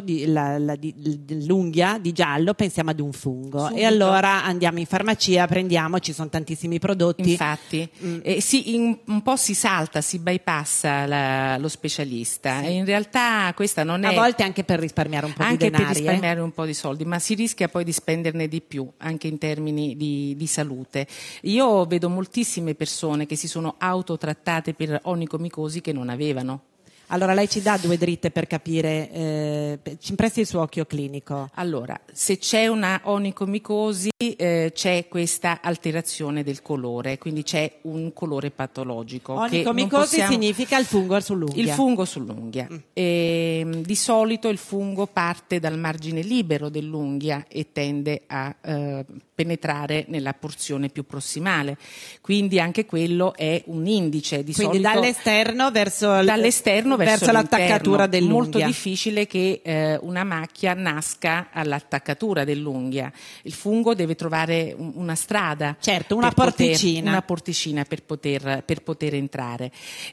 l'unghia di giallo, pensiamo ad un fungo. Subito. E allora andiamo in farmacia, prendiamo, ci sono tantissimi prodotti. Infatti, un po' si salta, si bypassa lo specialista, e in realtà questa non è... A volte anche per risparmiare un po' di denari. Anche per risparmiare un po' di soldi, ma si rischia poi di spenderne di più, anche in termini di salute. Io vedo moltissime persone che si sono autotrattate per onicomicosi che non avevano. Allora lei ci dà 2 dritte per capire, ci impresti il suo occhio clinico. Allora, se c'è una onicomicosi c'è questa alterazione del colore, quindi c'è un colore patologico. Onicomicosi significa il fungo sull'unghia. Il fungo sull'unghia. Di solito il fungo parte dal margine libero dell'unghia e tende a penetrare nella porzione più prossimale, quindi anche quello è un indice. Quindi dall'esterno verso l'attaccatura dell'unghia. Molto difficile che una macchia nasca all'attaccatura dell'unghia. Il fungo deve trovare una strada, certo, una porticina per poter entrare.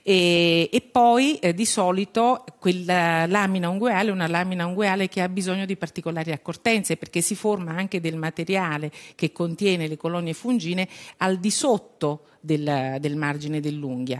E poi di solito quella lamina ungueale è una lamina ungueale che ha bisogno di particolari accortenze, perché si forma anche del materiale che contiene le colonie fungine al di sotto del margine dell'unghia.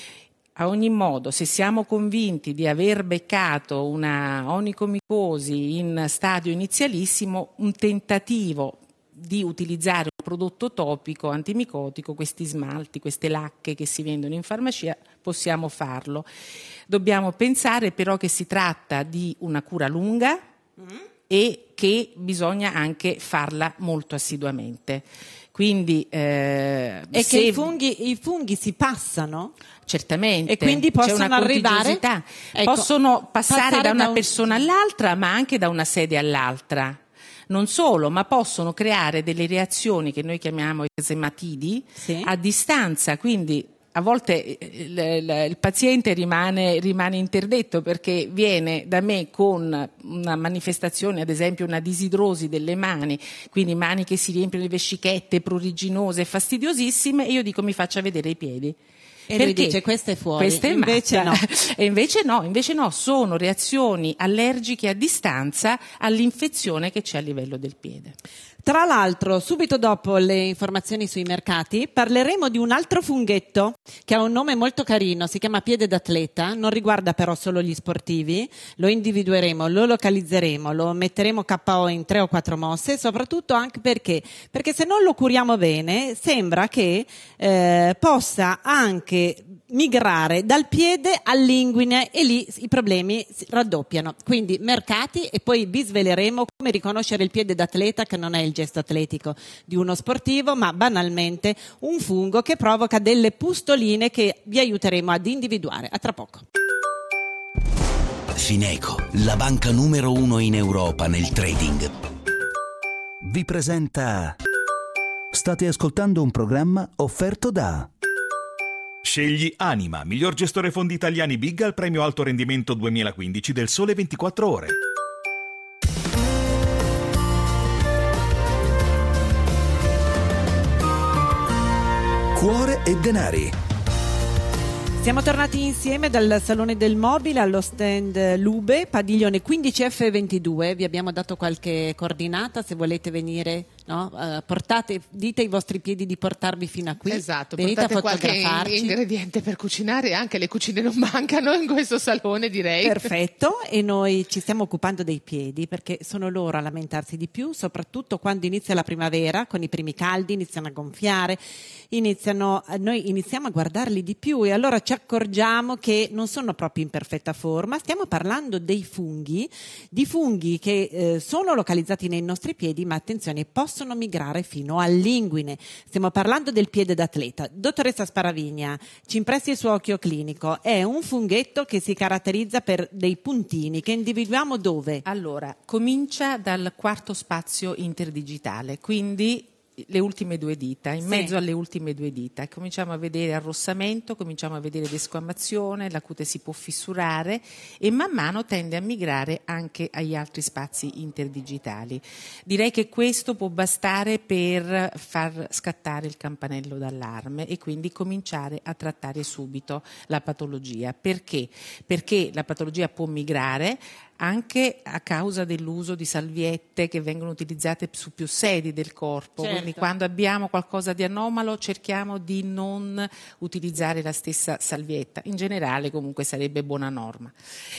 A ogni modo, se siamo convinti di aver beccato una onicomicosi in stadio inizialissimo, un tentativo di utilizzare un prodotto topico antimicotico, questi smalti, queste lacche che si vendono in farmacia, possiamo farlo. Dobbiamo pensare però che si tratta di una cura lunga e che bisogna anche farla molto assiduamente. Quindi, che i funghi si passano? Certamente. E quindi possono arrivare? Possono passare da una persona all'altra, ma anche da una sede all'altra. Non solo, ma possono creare delle reazioni che noi chiamiamo esematidi a distanza, quindi a volte il paziente rimane interdetto perché viene da me con una manifestazione, ad esempio una disidrosi delle mani, quindi mani che si riempiono di vescichette pruriginose, fastidiosissime, e io dico mi faccia vedere i piedi. E lui dice questa è fuori, invece no. E invece no, sono reazioni allergiche a distanza all'infezione che c'è a livello del piede. Tra l'altro, subito dopo le informazioni sui mercati, parleremo di un altro funghetto che ha un nome molto carino, si chiama piede d'atleta, non riguarda però solo gli sportivi, lo individueremo, lo localizzeremo, lo metteremo KO in 3 o 4 mosse, soprattutto anche perché se non lo curiamo bene sembra che possa anche migrare dal piede all'inguine e lì i problemi si raddoppiano. Quindi mercati, e poi vi sveleremo come riconoscere il piede d'atleta, che non è il gesto atletico di uno sportivo, ma banalmente un fungo che provoca delle pustoline che vi aiuteremo ad individuare. A tra poco. Fineco, la banca numero 1 in Europa nel trading, vi presenta. State ascoltando un programma offerto da Scegli Anima, miglior gestore fondi italiani big al premio alto rendimento 2015 del Sole 24 Ore. Cuore e denari. Siamo tornati insieme dal Salone del Mobile allo stand Lube, padiglione 15F22. Vi abbiamo dato qualche coordinata, se volete venire, no? Dite ai vostri piedi di portarvi fino a qui. Esatto, venite portate a fotografarci. Qualche ingrediente per cucinare, anche le cucine non mancano in questo salone, direi. Perfetto, e noi ci stiamo occupando dei piedi perché sono loro a lamentarsi di più, soprattutto quando inizia la primavera, con i primi caldi, iniziano a gonfiare, noi iniziamo a guardarli di più e allora ci accorgiamo che non sono proprio in perfetta forma. Stiamo parlando dei funghi, di funghi che sono localizzati nei nostri piedi, ma attenzione, possono migrare fino all'inguine. Stiamo parlando del piede d'atleta. Dottoressa Sparavigna, ci impresti il suo occhio clinico. È un funghetto che si caratterizza per dei puntini che individuiamo dove? Allora, comincia dal quarto spazio interdigitale, quindi le ultime 2 dita, in mezzo alle ultime 2 dita cominciamo a vedere arrossamento, cominciamo a vedere desquamazione, la cute si può fissurare e man mano tende a migrare anche agli altri spazi interdigitali. Direi che questo può bastare per far scattare il campanello d'allarme e quindi cominciare a trattare subito la patologia. Perché? Perché la patologia può migrare anche a causa dell'uso di salviette che vengono utilizzate su più sedi del corpo. Certo. Quindi quando abbiamo qualcosa di anomalo cerchiamo di non utilizzare la stessa salvietta. In generale comunque sarebbe buona norma.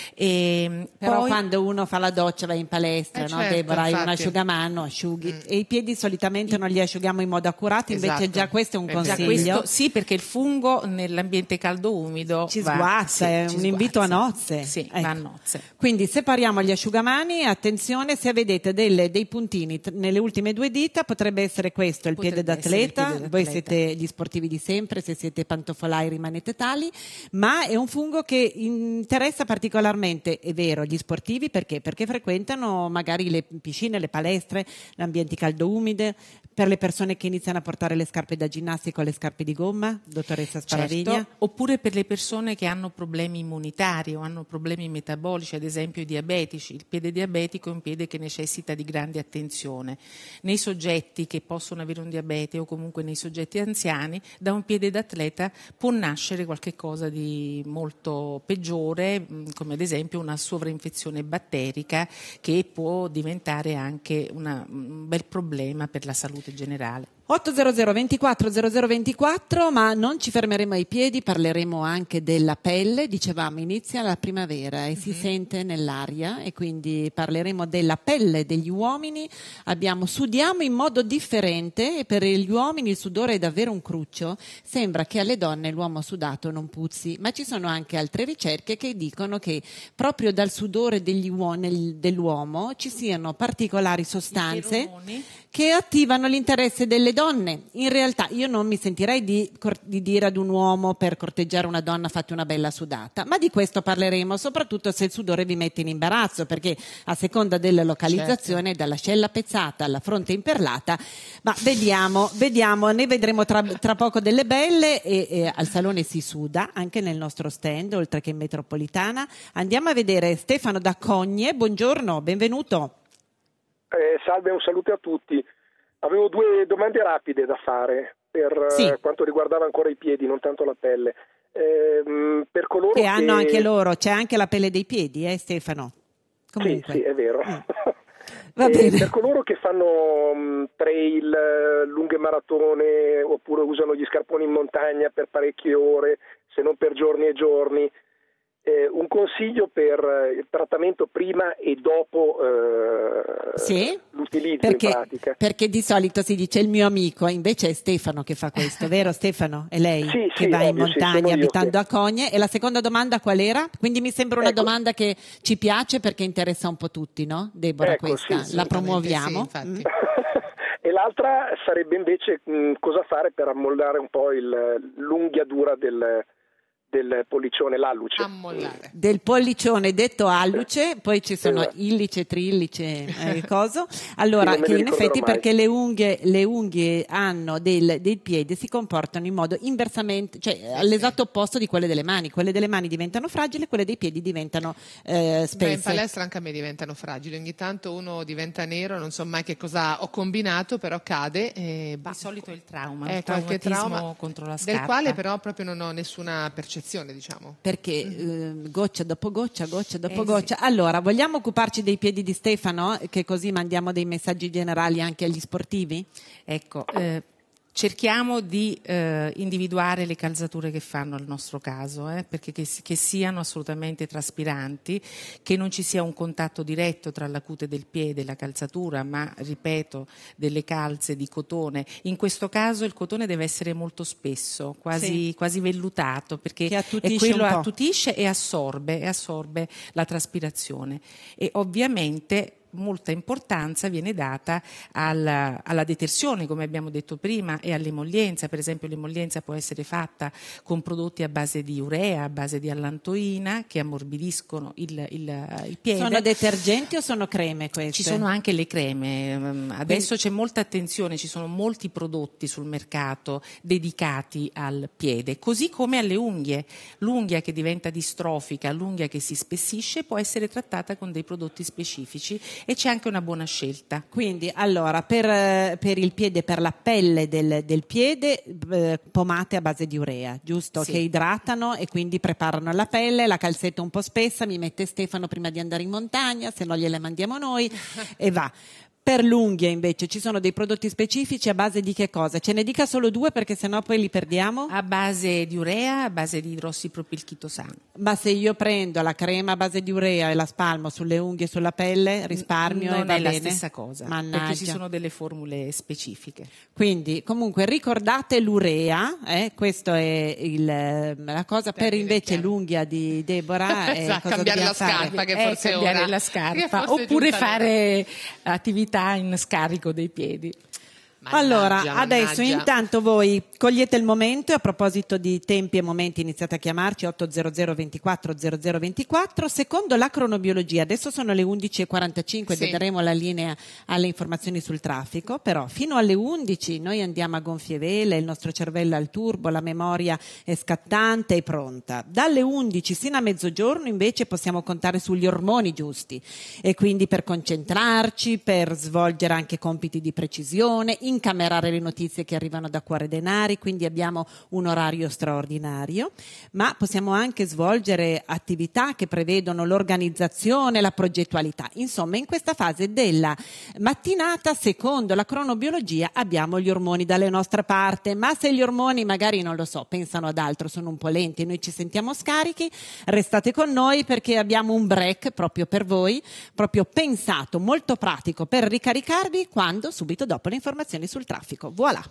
Però quando uno fa la doccia, va in palestra, no? Certo, Deborah, hai un infatti. asciugamano, asciughi e i piedi solitamente non li asciughiamo in modo accurato, invece Esatto. già questo è un Già consiglio. Questo, sì, perché il fungo nell'ambiente caldo-umido Ci sguazza, è un invito a nozze. Sì, Ecco. va a nozze. Quindi separiamo gli asciugamani, attenzione, se vedete dei puntini nelle ultime 2 dita potrebbe essere questo, il piede Potrebbe essere il d'atleta. piede Voi d'atleta. siete gli sportivi di sempre, se siete pantofolai rimanete tali, ma è un fungo che interessa particolarmente, è vero, gli sportivi perché frequentano magari le piscine, le palestre, gli ambienti caldo-umide, per le persone che iniziano a portare le scarpe da ginnastica o le scarpe di gomma, dottoressa Sparavigna. Certo, oppure per le persone che hanno problemi immunitari o hanno problemi metabolici, ad esempio i diabetici. Il piede diabetico è un piede che necessita di grande attenzione. Nei soggetti che possono avere un diabete o comunque nei soggetti anziani, da un piede d'atleta può nascere qualche cosa di molto peggiore, come ad esempio una sovrainfezione batterica che può diventare anche un bel problema per la salute generale. 800 24 0024, ma non ci fermeremo ai piedi, parleremo anche della pelle. Dicevamo, inizia la primavera e si sente nell'aria, e quindi parleremo della pelle degli uomini. Sudiamo in modo differente, e per gli uomini il sudore è davvero un cruccio. Sembra che alle donne l'uomo sudato non puzzi, ma ci sono anche altre ricerche che dicono che proprio dal sudore dell'uomo ci siano particolari sostanze che attivano l'interesse delle donne. In realtà io non mi sentirei di dire ad un uomo, per corteggiare una donna, fate una bella sudata, ma di questo parleremo, soprattutto se il sudore vi mette in imbarazzo, perché a seconda della localizzazione, dall'ascella pezzata alla fronte imperlata, ma vediamo, ne vedremo tra poco delle belle, e al Salone si suda, anche nel nostro stand, oltre che in metropolitana. Andiamo a vedere Stefano da Cogne, buongiorno, benvenuto. Salve, un saluto a tutti. Avevo 2 domande rapide da fare per quanto riguardava ancora i piedi, non tanto la pelle. Per coloro che hanno anche loro, c'è anche la pelle dei piedi, Stefano? Comunque. Sì, è vero. Va bene. Per coloro che fanno trail, lunghe maratone, oppure usano gli scarponi in montagna per parecchie ore, se non per giorni e giorni, un consiglio per il trattamento prima e dopo l'utilizzo in pratica. Perché di solito si dice il mio amico, invece è Stefano che fa questo, vero Stefano? È lei che va in montagna abitando a Cogne. E la seconda domanda qual era? Quindi mi sembra una domanda che ci piace perché interessa un po' tutti, no? Deborah, questa la promuoviamo. Sì, infatti. E l'altra sarebbe invece cosa fare per ammollare un po' l'unghia dura del pollicione, l'alluce. Del pollicione detto alluce, poi ci sono illice, trillice, coso. Allora, che in effetti mai. Perché le unghie hanno dei piedi si comportano in modo inversamente, cioè all'esatto opposto di quelle delle mani. Quelle delle mani diventano fragili, quelle dei piedi diventano spesse. Beh, in palestra anche a me diventano fragili, ogni tanto uno diventa nero, non so mai che cosa ho combinato, però cade. Di solito è il trauma, il qualche traumatismo trauma contro la scarpa. del quale però proprio non ho nessuna percezione, diciamo. Perché goccia dopo goccia. Sì. Allora, vogliamo occuparci dei piedi di Stefano, che così mandiamo dei messaggi generali anche agli sportivi? Ecco, cerchiamo di individuare le calzature che fanno al nostro caso, perché che siano assolutamente traspiranti, che non ci sia un contatto diretto tra la cute del piede e la calzatura, ma, ripeto, delle calze di cotone. In questo caso il cotone deve essere molto spesso, quasi vellutato, perché attutisce e assorbe la traspirazione. E ovviamente molta importanza viene data alla detersione, come abbiamo detto prima, e all'emollienza. Per esempio l'emollienza può essere fatta con prodotti a base di urea, a base di allantoina, che ammorbidiscono il piede. Sono detergenti o sono creme queste? Ci sono anche le creme. Adesso c'è molta attenzione, ci sono molti prodotti sul mercato dedicati al piede, così come alle unghie. L'unghia che diventa distrofica, l'unghia che si spessisce, può essere trattata con dei prodotti specifici e c'è anche una buona scelta. Quindi allora per il piede, per la pelle del piede, pomate a base di urea, giusto? Sì. Che idratano e quindi preparano la pelle, la calzetta un po' spessa, mi mette Stefano prima di andare in montagna, se no gliele mandiamo noi e va. Per l'unghia invece ci sono dei prodotti specifici a base di che cosa? Ce ne dica solo 2 perché sennò poi li perdiamo. A base di urea, a base di idrossipropilchitosano. Ma se io prendo la crema a base di urea e la spalmo sulle unghie e sulla pelle, risparmio non e va è la bene? stessa cosa, Mannaggia. perché ci sono delle formule specifiche. Quindi comunque ricordate l'urea, questa è la cosa. Per invece l'unghia di Deborah Esatto, cosa cambiare la dobbiamo fare? scarpa, che forse cambiare ora. la Che scarpa forse è oppure giunta fare attività in scarico dei piedi. Allora, Mannaggia, adesso mannaggia. intanto voi cogliete il momento e a proposito di tempi e momenti iniziate a chiamarci 800 24 0024. Secondo la cronobiologia, adesso sono le 11.45 Sì. daremo la linea alle informazioni sul traffico, però fino alle 11 noi andiamo a gonfie vele, il nostro cervello è al turbo, la memoria è scattante e pronta. Dalle 11 sino a mezzogiorno invece possiamo contare sugli ormoni giusti e quindi per concentrarci, per svolgere anche compiti di precisione, incamerare le notizie che arrivano da Cuore Denari, quindi abbiamo un orario straordinario, ma possiamo anche svolgere attività che prevedono l'organizzazione, la progettualità. Insomma, in questa fase della mattinata, secondo la cronobiologia, abbiamo gli ormoni dalle nostre parti, ma se gli ormoni magari, non lo so, pensano ad altro, sono un po' lenti e noi ci sentiamo scarichi, restate con noi perché abbiamo un break proprio per voi, proprio pensato, molto pratico per ricaricarvi quando, subito dopo le informazioni sul traffico. Voilà.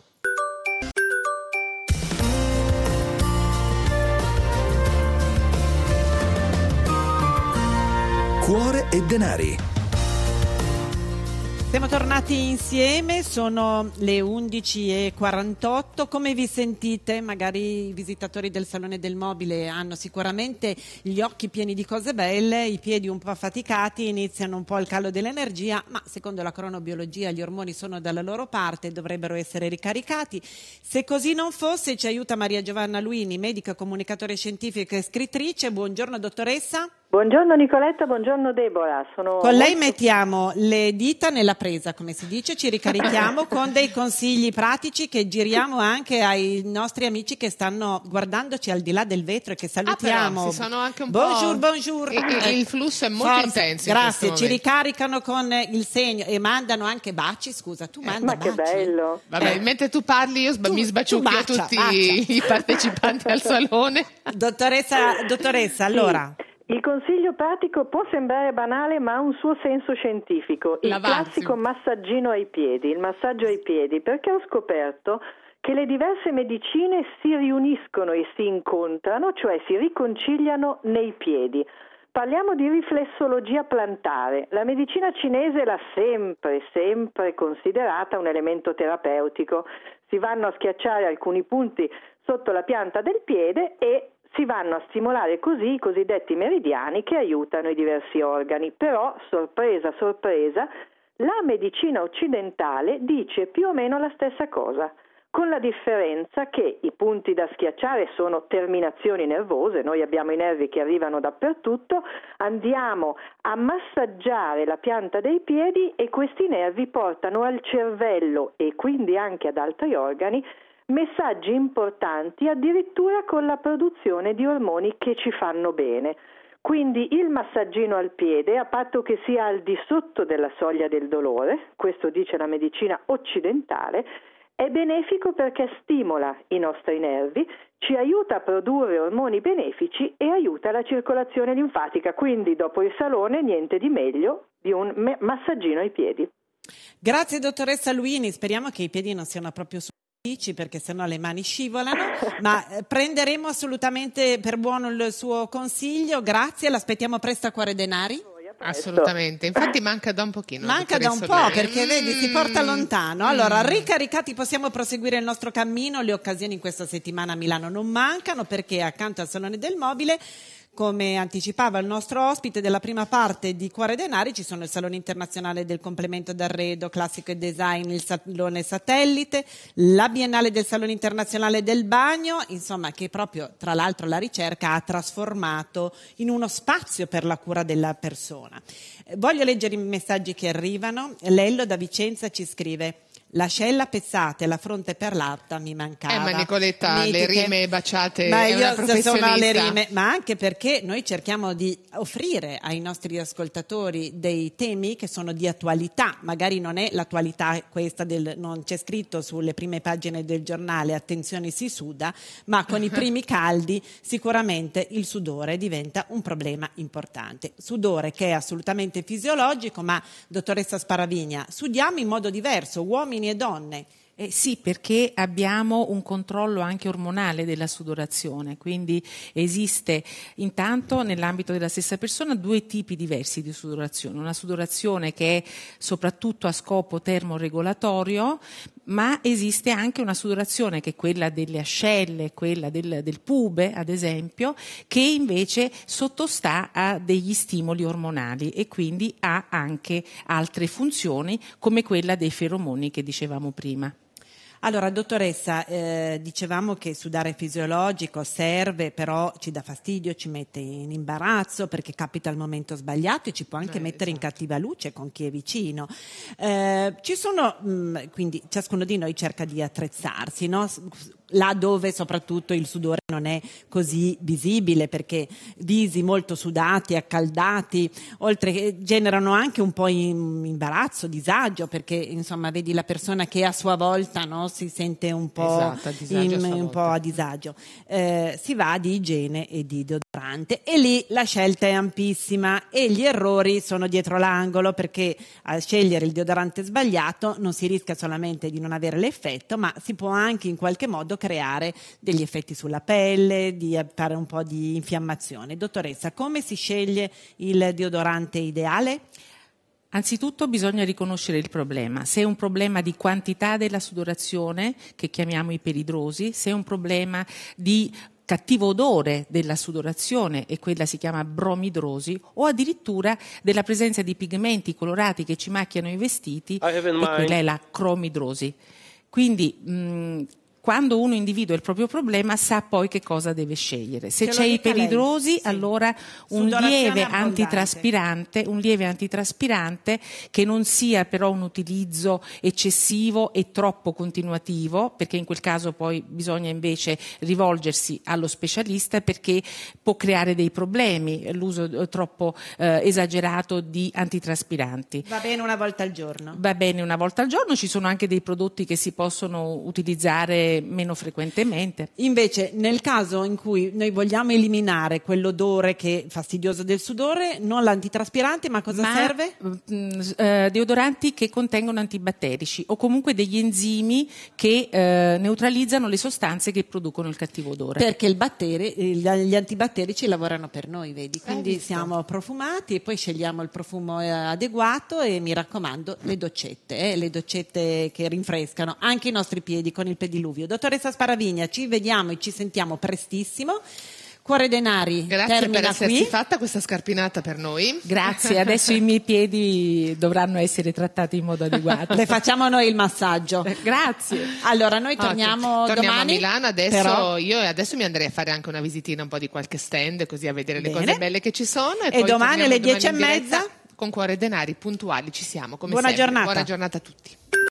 Cuore e Denari. Siamo tornati insieme, sono le 11.48. Come vi sentite? Magari i visitatori del Salone del Mobile hanno sicuramente gli occhi pieni di cose belle, i piedi un po' affaticati, iniziano un po' il calo dell'energia, ma secondo la cronobiologia gli ormoni sono dalla loro parte e dovrebbero essere ricaricati. Se così non fosse, ci aiuta Maria Giovanna Luini, medica, comunicatore scientifica e scrittrice. Buongiorno dottoressa. Buongiorno Nicoletta, buongiorno Deborah. Con lei mettiamo le dita nella presa, come si dice, ci ricarichiamo con dei consigli pratici che giriamo anche ai nostri amici che stanno guardandoci al di là del vetro e che salutiamo. Però, si sono anche un Bonjour. Il flusso è molto intenso. Grazie, ci ricaricano con il segno e mandano anche baci. Scusa, tu manda baci. Ma che bello. Vabbè, mentre tu parli io mi sbaciucchio tutti i partecipanti al salone. Dottoressa, allora... Il consiglio pratico può sembrare banale, ma ha un suo senso scientifico. Il classico massaggino ai piedi, il massaggio ai piedi, perché ho scoperto che le diverse medicine si riuniscono e si incontrano, cioè si riconciliano nei piedi. Parliamo di riflessologia plantare. La medicina cinese l'ha sempre considerata un elemento terapeutico. Si vanno a schiacciare alcuni punti sotto la pianta del piede e si vanno a stimolare così i cosiddetti meridiani che aiutano i diversi organi. Però, sorpresa, la medicina occidentale dice più o meno la stessa cosa, con la differenza che i punti da schiacciare sono terminazioni nervose, noi abbiamo i nervi che arrivano dappertutto, andiamo a massaggiare la pianta dei piedi e questi nervi portano al cervello e quindi anche ad altri organi messaggi importanti, addirittura con la produzione di ormoni che ci fanno bene. Quindi il massaggino al piede, a patto che sia al di sotto della soglia del dolore, questo dice la medicina occidentale, è benefico perché stimola i nostri nervi, ci aiuta a produrre ormoni benefici e aiuta la circolazione linfatica. Quindi dopo il salone niente di meglio di un massaggino ai piedi. Grazie dottoressa Luini, speriamo che i piedi non siano proprio perché sennò le mani scivolano, ma prenderemo assolutamente per buono il suo consiglio. Grazie, l'aspettiamo presto a Cuore Denari. Assolutamente, infatti manca da un pochino. Manca da un po' perché vedi si porta lontano. Allora, ricaricati possiamo proseguire il nostro cammino. Le occasioni in questa settimana a Milano non mancano perché accanto al Salone del Mobile come anticipava il nostro ospite della prima parte di Cuore Denari, ci sono il Salone Internazionale del Complemento d'Arredo, Classico e Design, il Salone Satellite, la Biennale del Salone Internazionale del Bagno, insomma, che proprio tra l'altro la ricerca ha trasformato in uno spazio per la cura della persona. Voglio leggere i messaggi che arrivano. Lello da Vicenza ci scrive: l'ascella pezzata e la fronte perlata mi mancava. Ma Nicoletta, le rime baciate ma è una io professionista. sono alle rime, ma anche perché noi cerchiamo di offrire ai nostri ascoltatori dei temi che sono di attualità. Magari non è l'attualità questa non c'è scritto sulle prime pagine del giornale attenzione si suda, ma con i primi caldi sicuramente il sudore diventa un problema importante. Sudore che è assolutamente fisiologico, ma dottoressa Sparavigna, sudiamo in modo diverso, uomini e donne. Sì, perché abbiamo un controllo anche ormonale della sudorazione, quindi esiste intanto nell'ambito della stessa persona due tipi diversi di sudorazione, una sudorazione che è soprattutto a scopo termoregolatorio, ma esiste anche una sudorazione che è quella delle ascelle, quella del pube ad esempio, che invece sottostà a degli stimoli ormonali e quindi ha anche altre funzioni come quella dei feromoni che dicevamo prima. Allora, dottoressa, dicevamo che sudare fisiologico serve, però ci dà fastidio, ci mette in imbarazzo perché capita al momento sbagliato e ci può anche mettere in cattiva luce con chi è vicino. Ci sono, quindi ciascuno di noi cerca di attrezzarsi, no? Là dove soprattutto il sudore non è così visibile, perché visi molto sudati, accaldati, oltre che generano anche un po' imbarazzo, disagio, perché insomma vedi la persona che a sua volta, no, si sente un po', un po' a disagio. Si va di igiene e di deodorante e lì la scelta è ampissima e gli errori sono dietro l'angolo, perché a scegliere il deodorante sbagliato non si rischia solamente di non avere l'effetto, ma si può anche in qualche modo creare degli effetti sulla pelle, di fare un po' di infiammazione. Dottoressa, come si sceglie il deodorante ideale? Anzitutto bisogna riconoscere il problema, se è un problema di quantità della sudorazione, che chiamiamo iperidrosi, se è un problema di cattivo odore della sudorazione e quella si chiama bromidrosi, o addirittura della presenza di pigmenti colorati che ci macchiano i vestiti e quella è la cromidrosi. Quindi quando uno individua il proprio problema sa poi che cosa deve scegliere. Se c'è iperidrosi, sì, allora un lieve antitraspirante che non sia però un utilizzo eccessivo e troppo continuativo, perché in quel caso poi bisogna invece rivolgersi allo specialista, perché può creare dei problemi l'uso troppo esagerato di antitraspiranti. Va bene una volta al giorno? Va bene una volta al giorno, ci sono anche dei prodotti che si possono utilizzare meno frequentemente. Invece nel caso in cui noi vogliamo eliminare quell'odore che è fastidioso del sudore, non l'antitraspirante, ma cosa serve? Deodoranti che contengono antibatterici o comunque degli enzimi che neutralizzano le sostanze che producono il cattivo odore. Perché gli antibatterici lavorano per noi, vedi? Quindi siamo profumati e poi scegliamo il profumo adeguato e mi raccomando le doccette che rinfrescano anche i nostri piedi con il pediluvio. Dottoressa Sparavigna, ci vediamo e ci sentiamo prestissimo. Cuore Denari grazie per essersi fatta questa scarpinata per noi. Grazie, adesso i miei piedi dovranno essere trattati in modo adeguato. Le facciamo noi il massaggio. Grazie. Allora noi torniamo domani a Milano adesso, però... io adesso mi andrei a fare anche una visitina un po' di qualche stand, così a vedere le cose belle che ci sono e poi domani alle 10:30 con Cuore Denari puntuali ci siamo come buona sempre. Giornata. Buona giornata a tutti.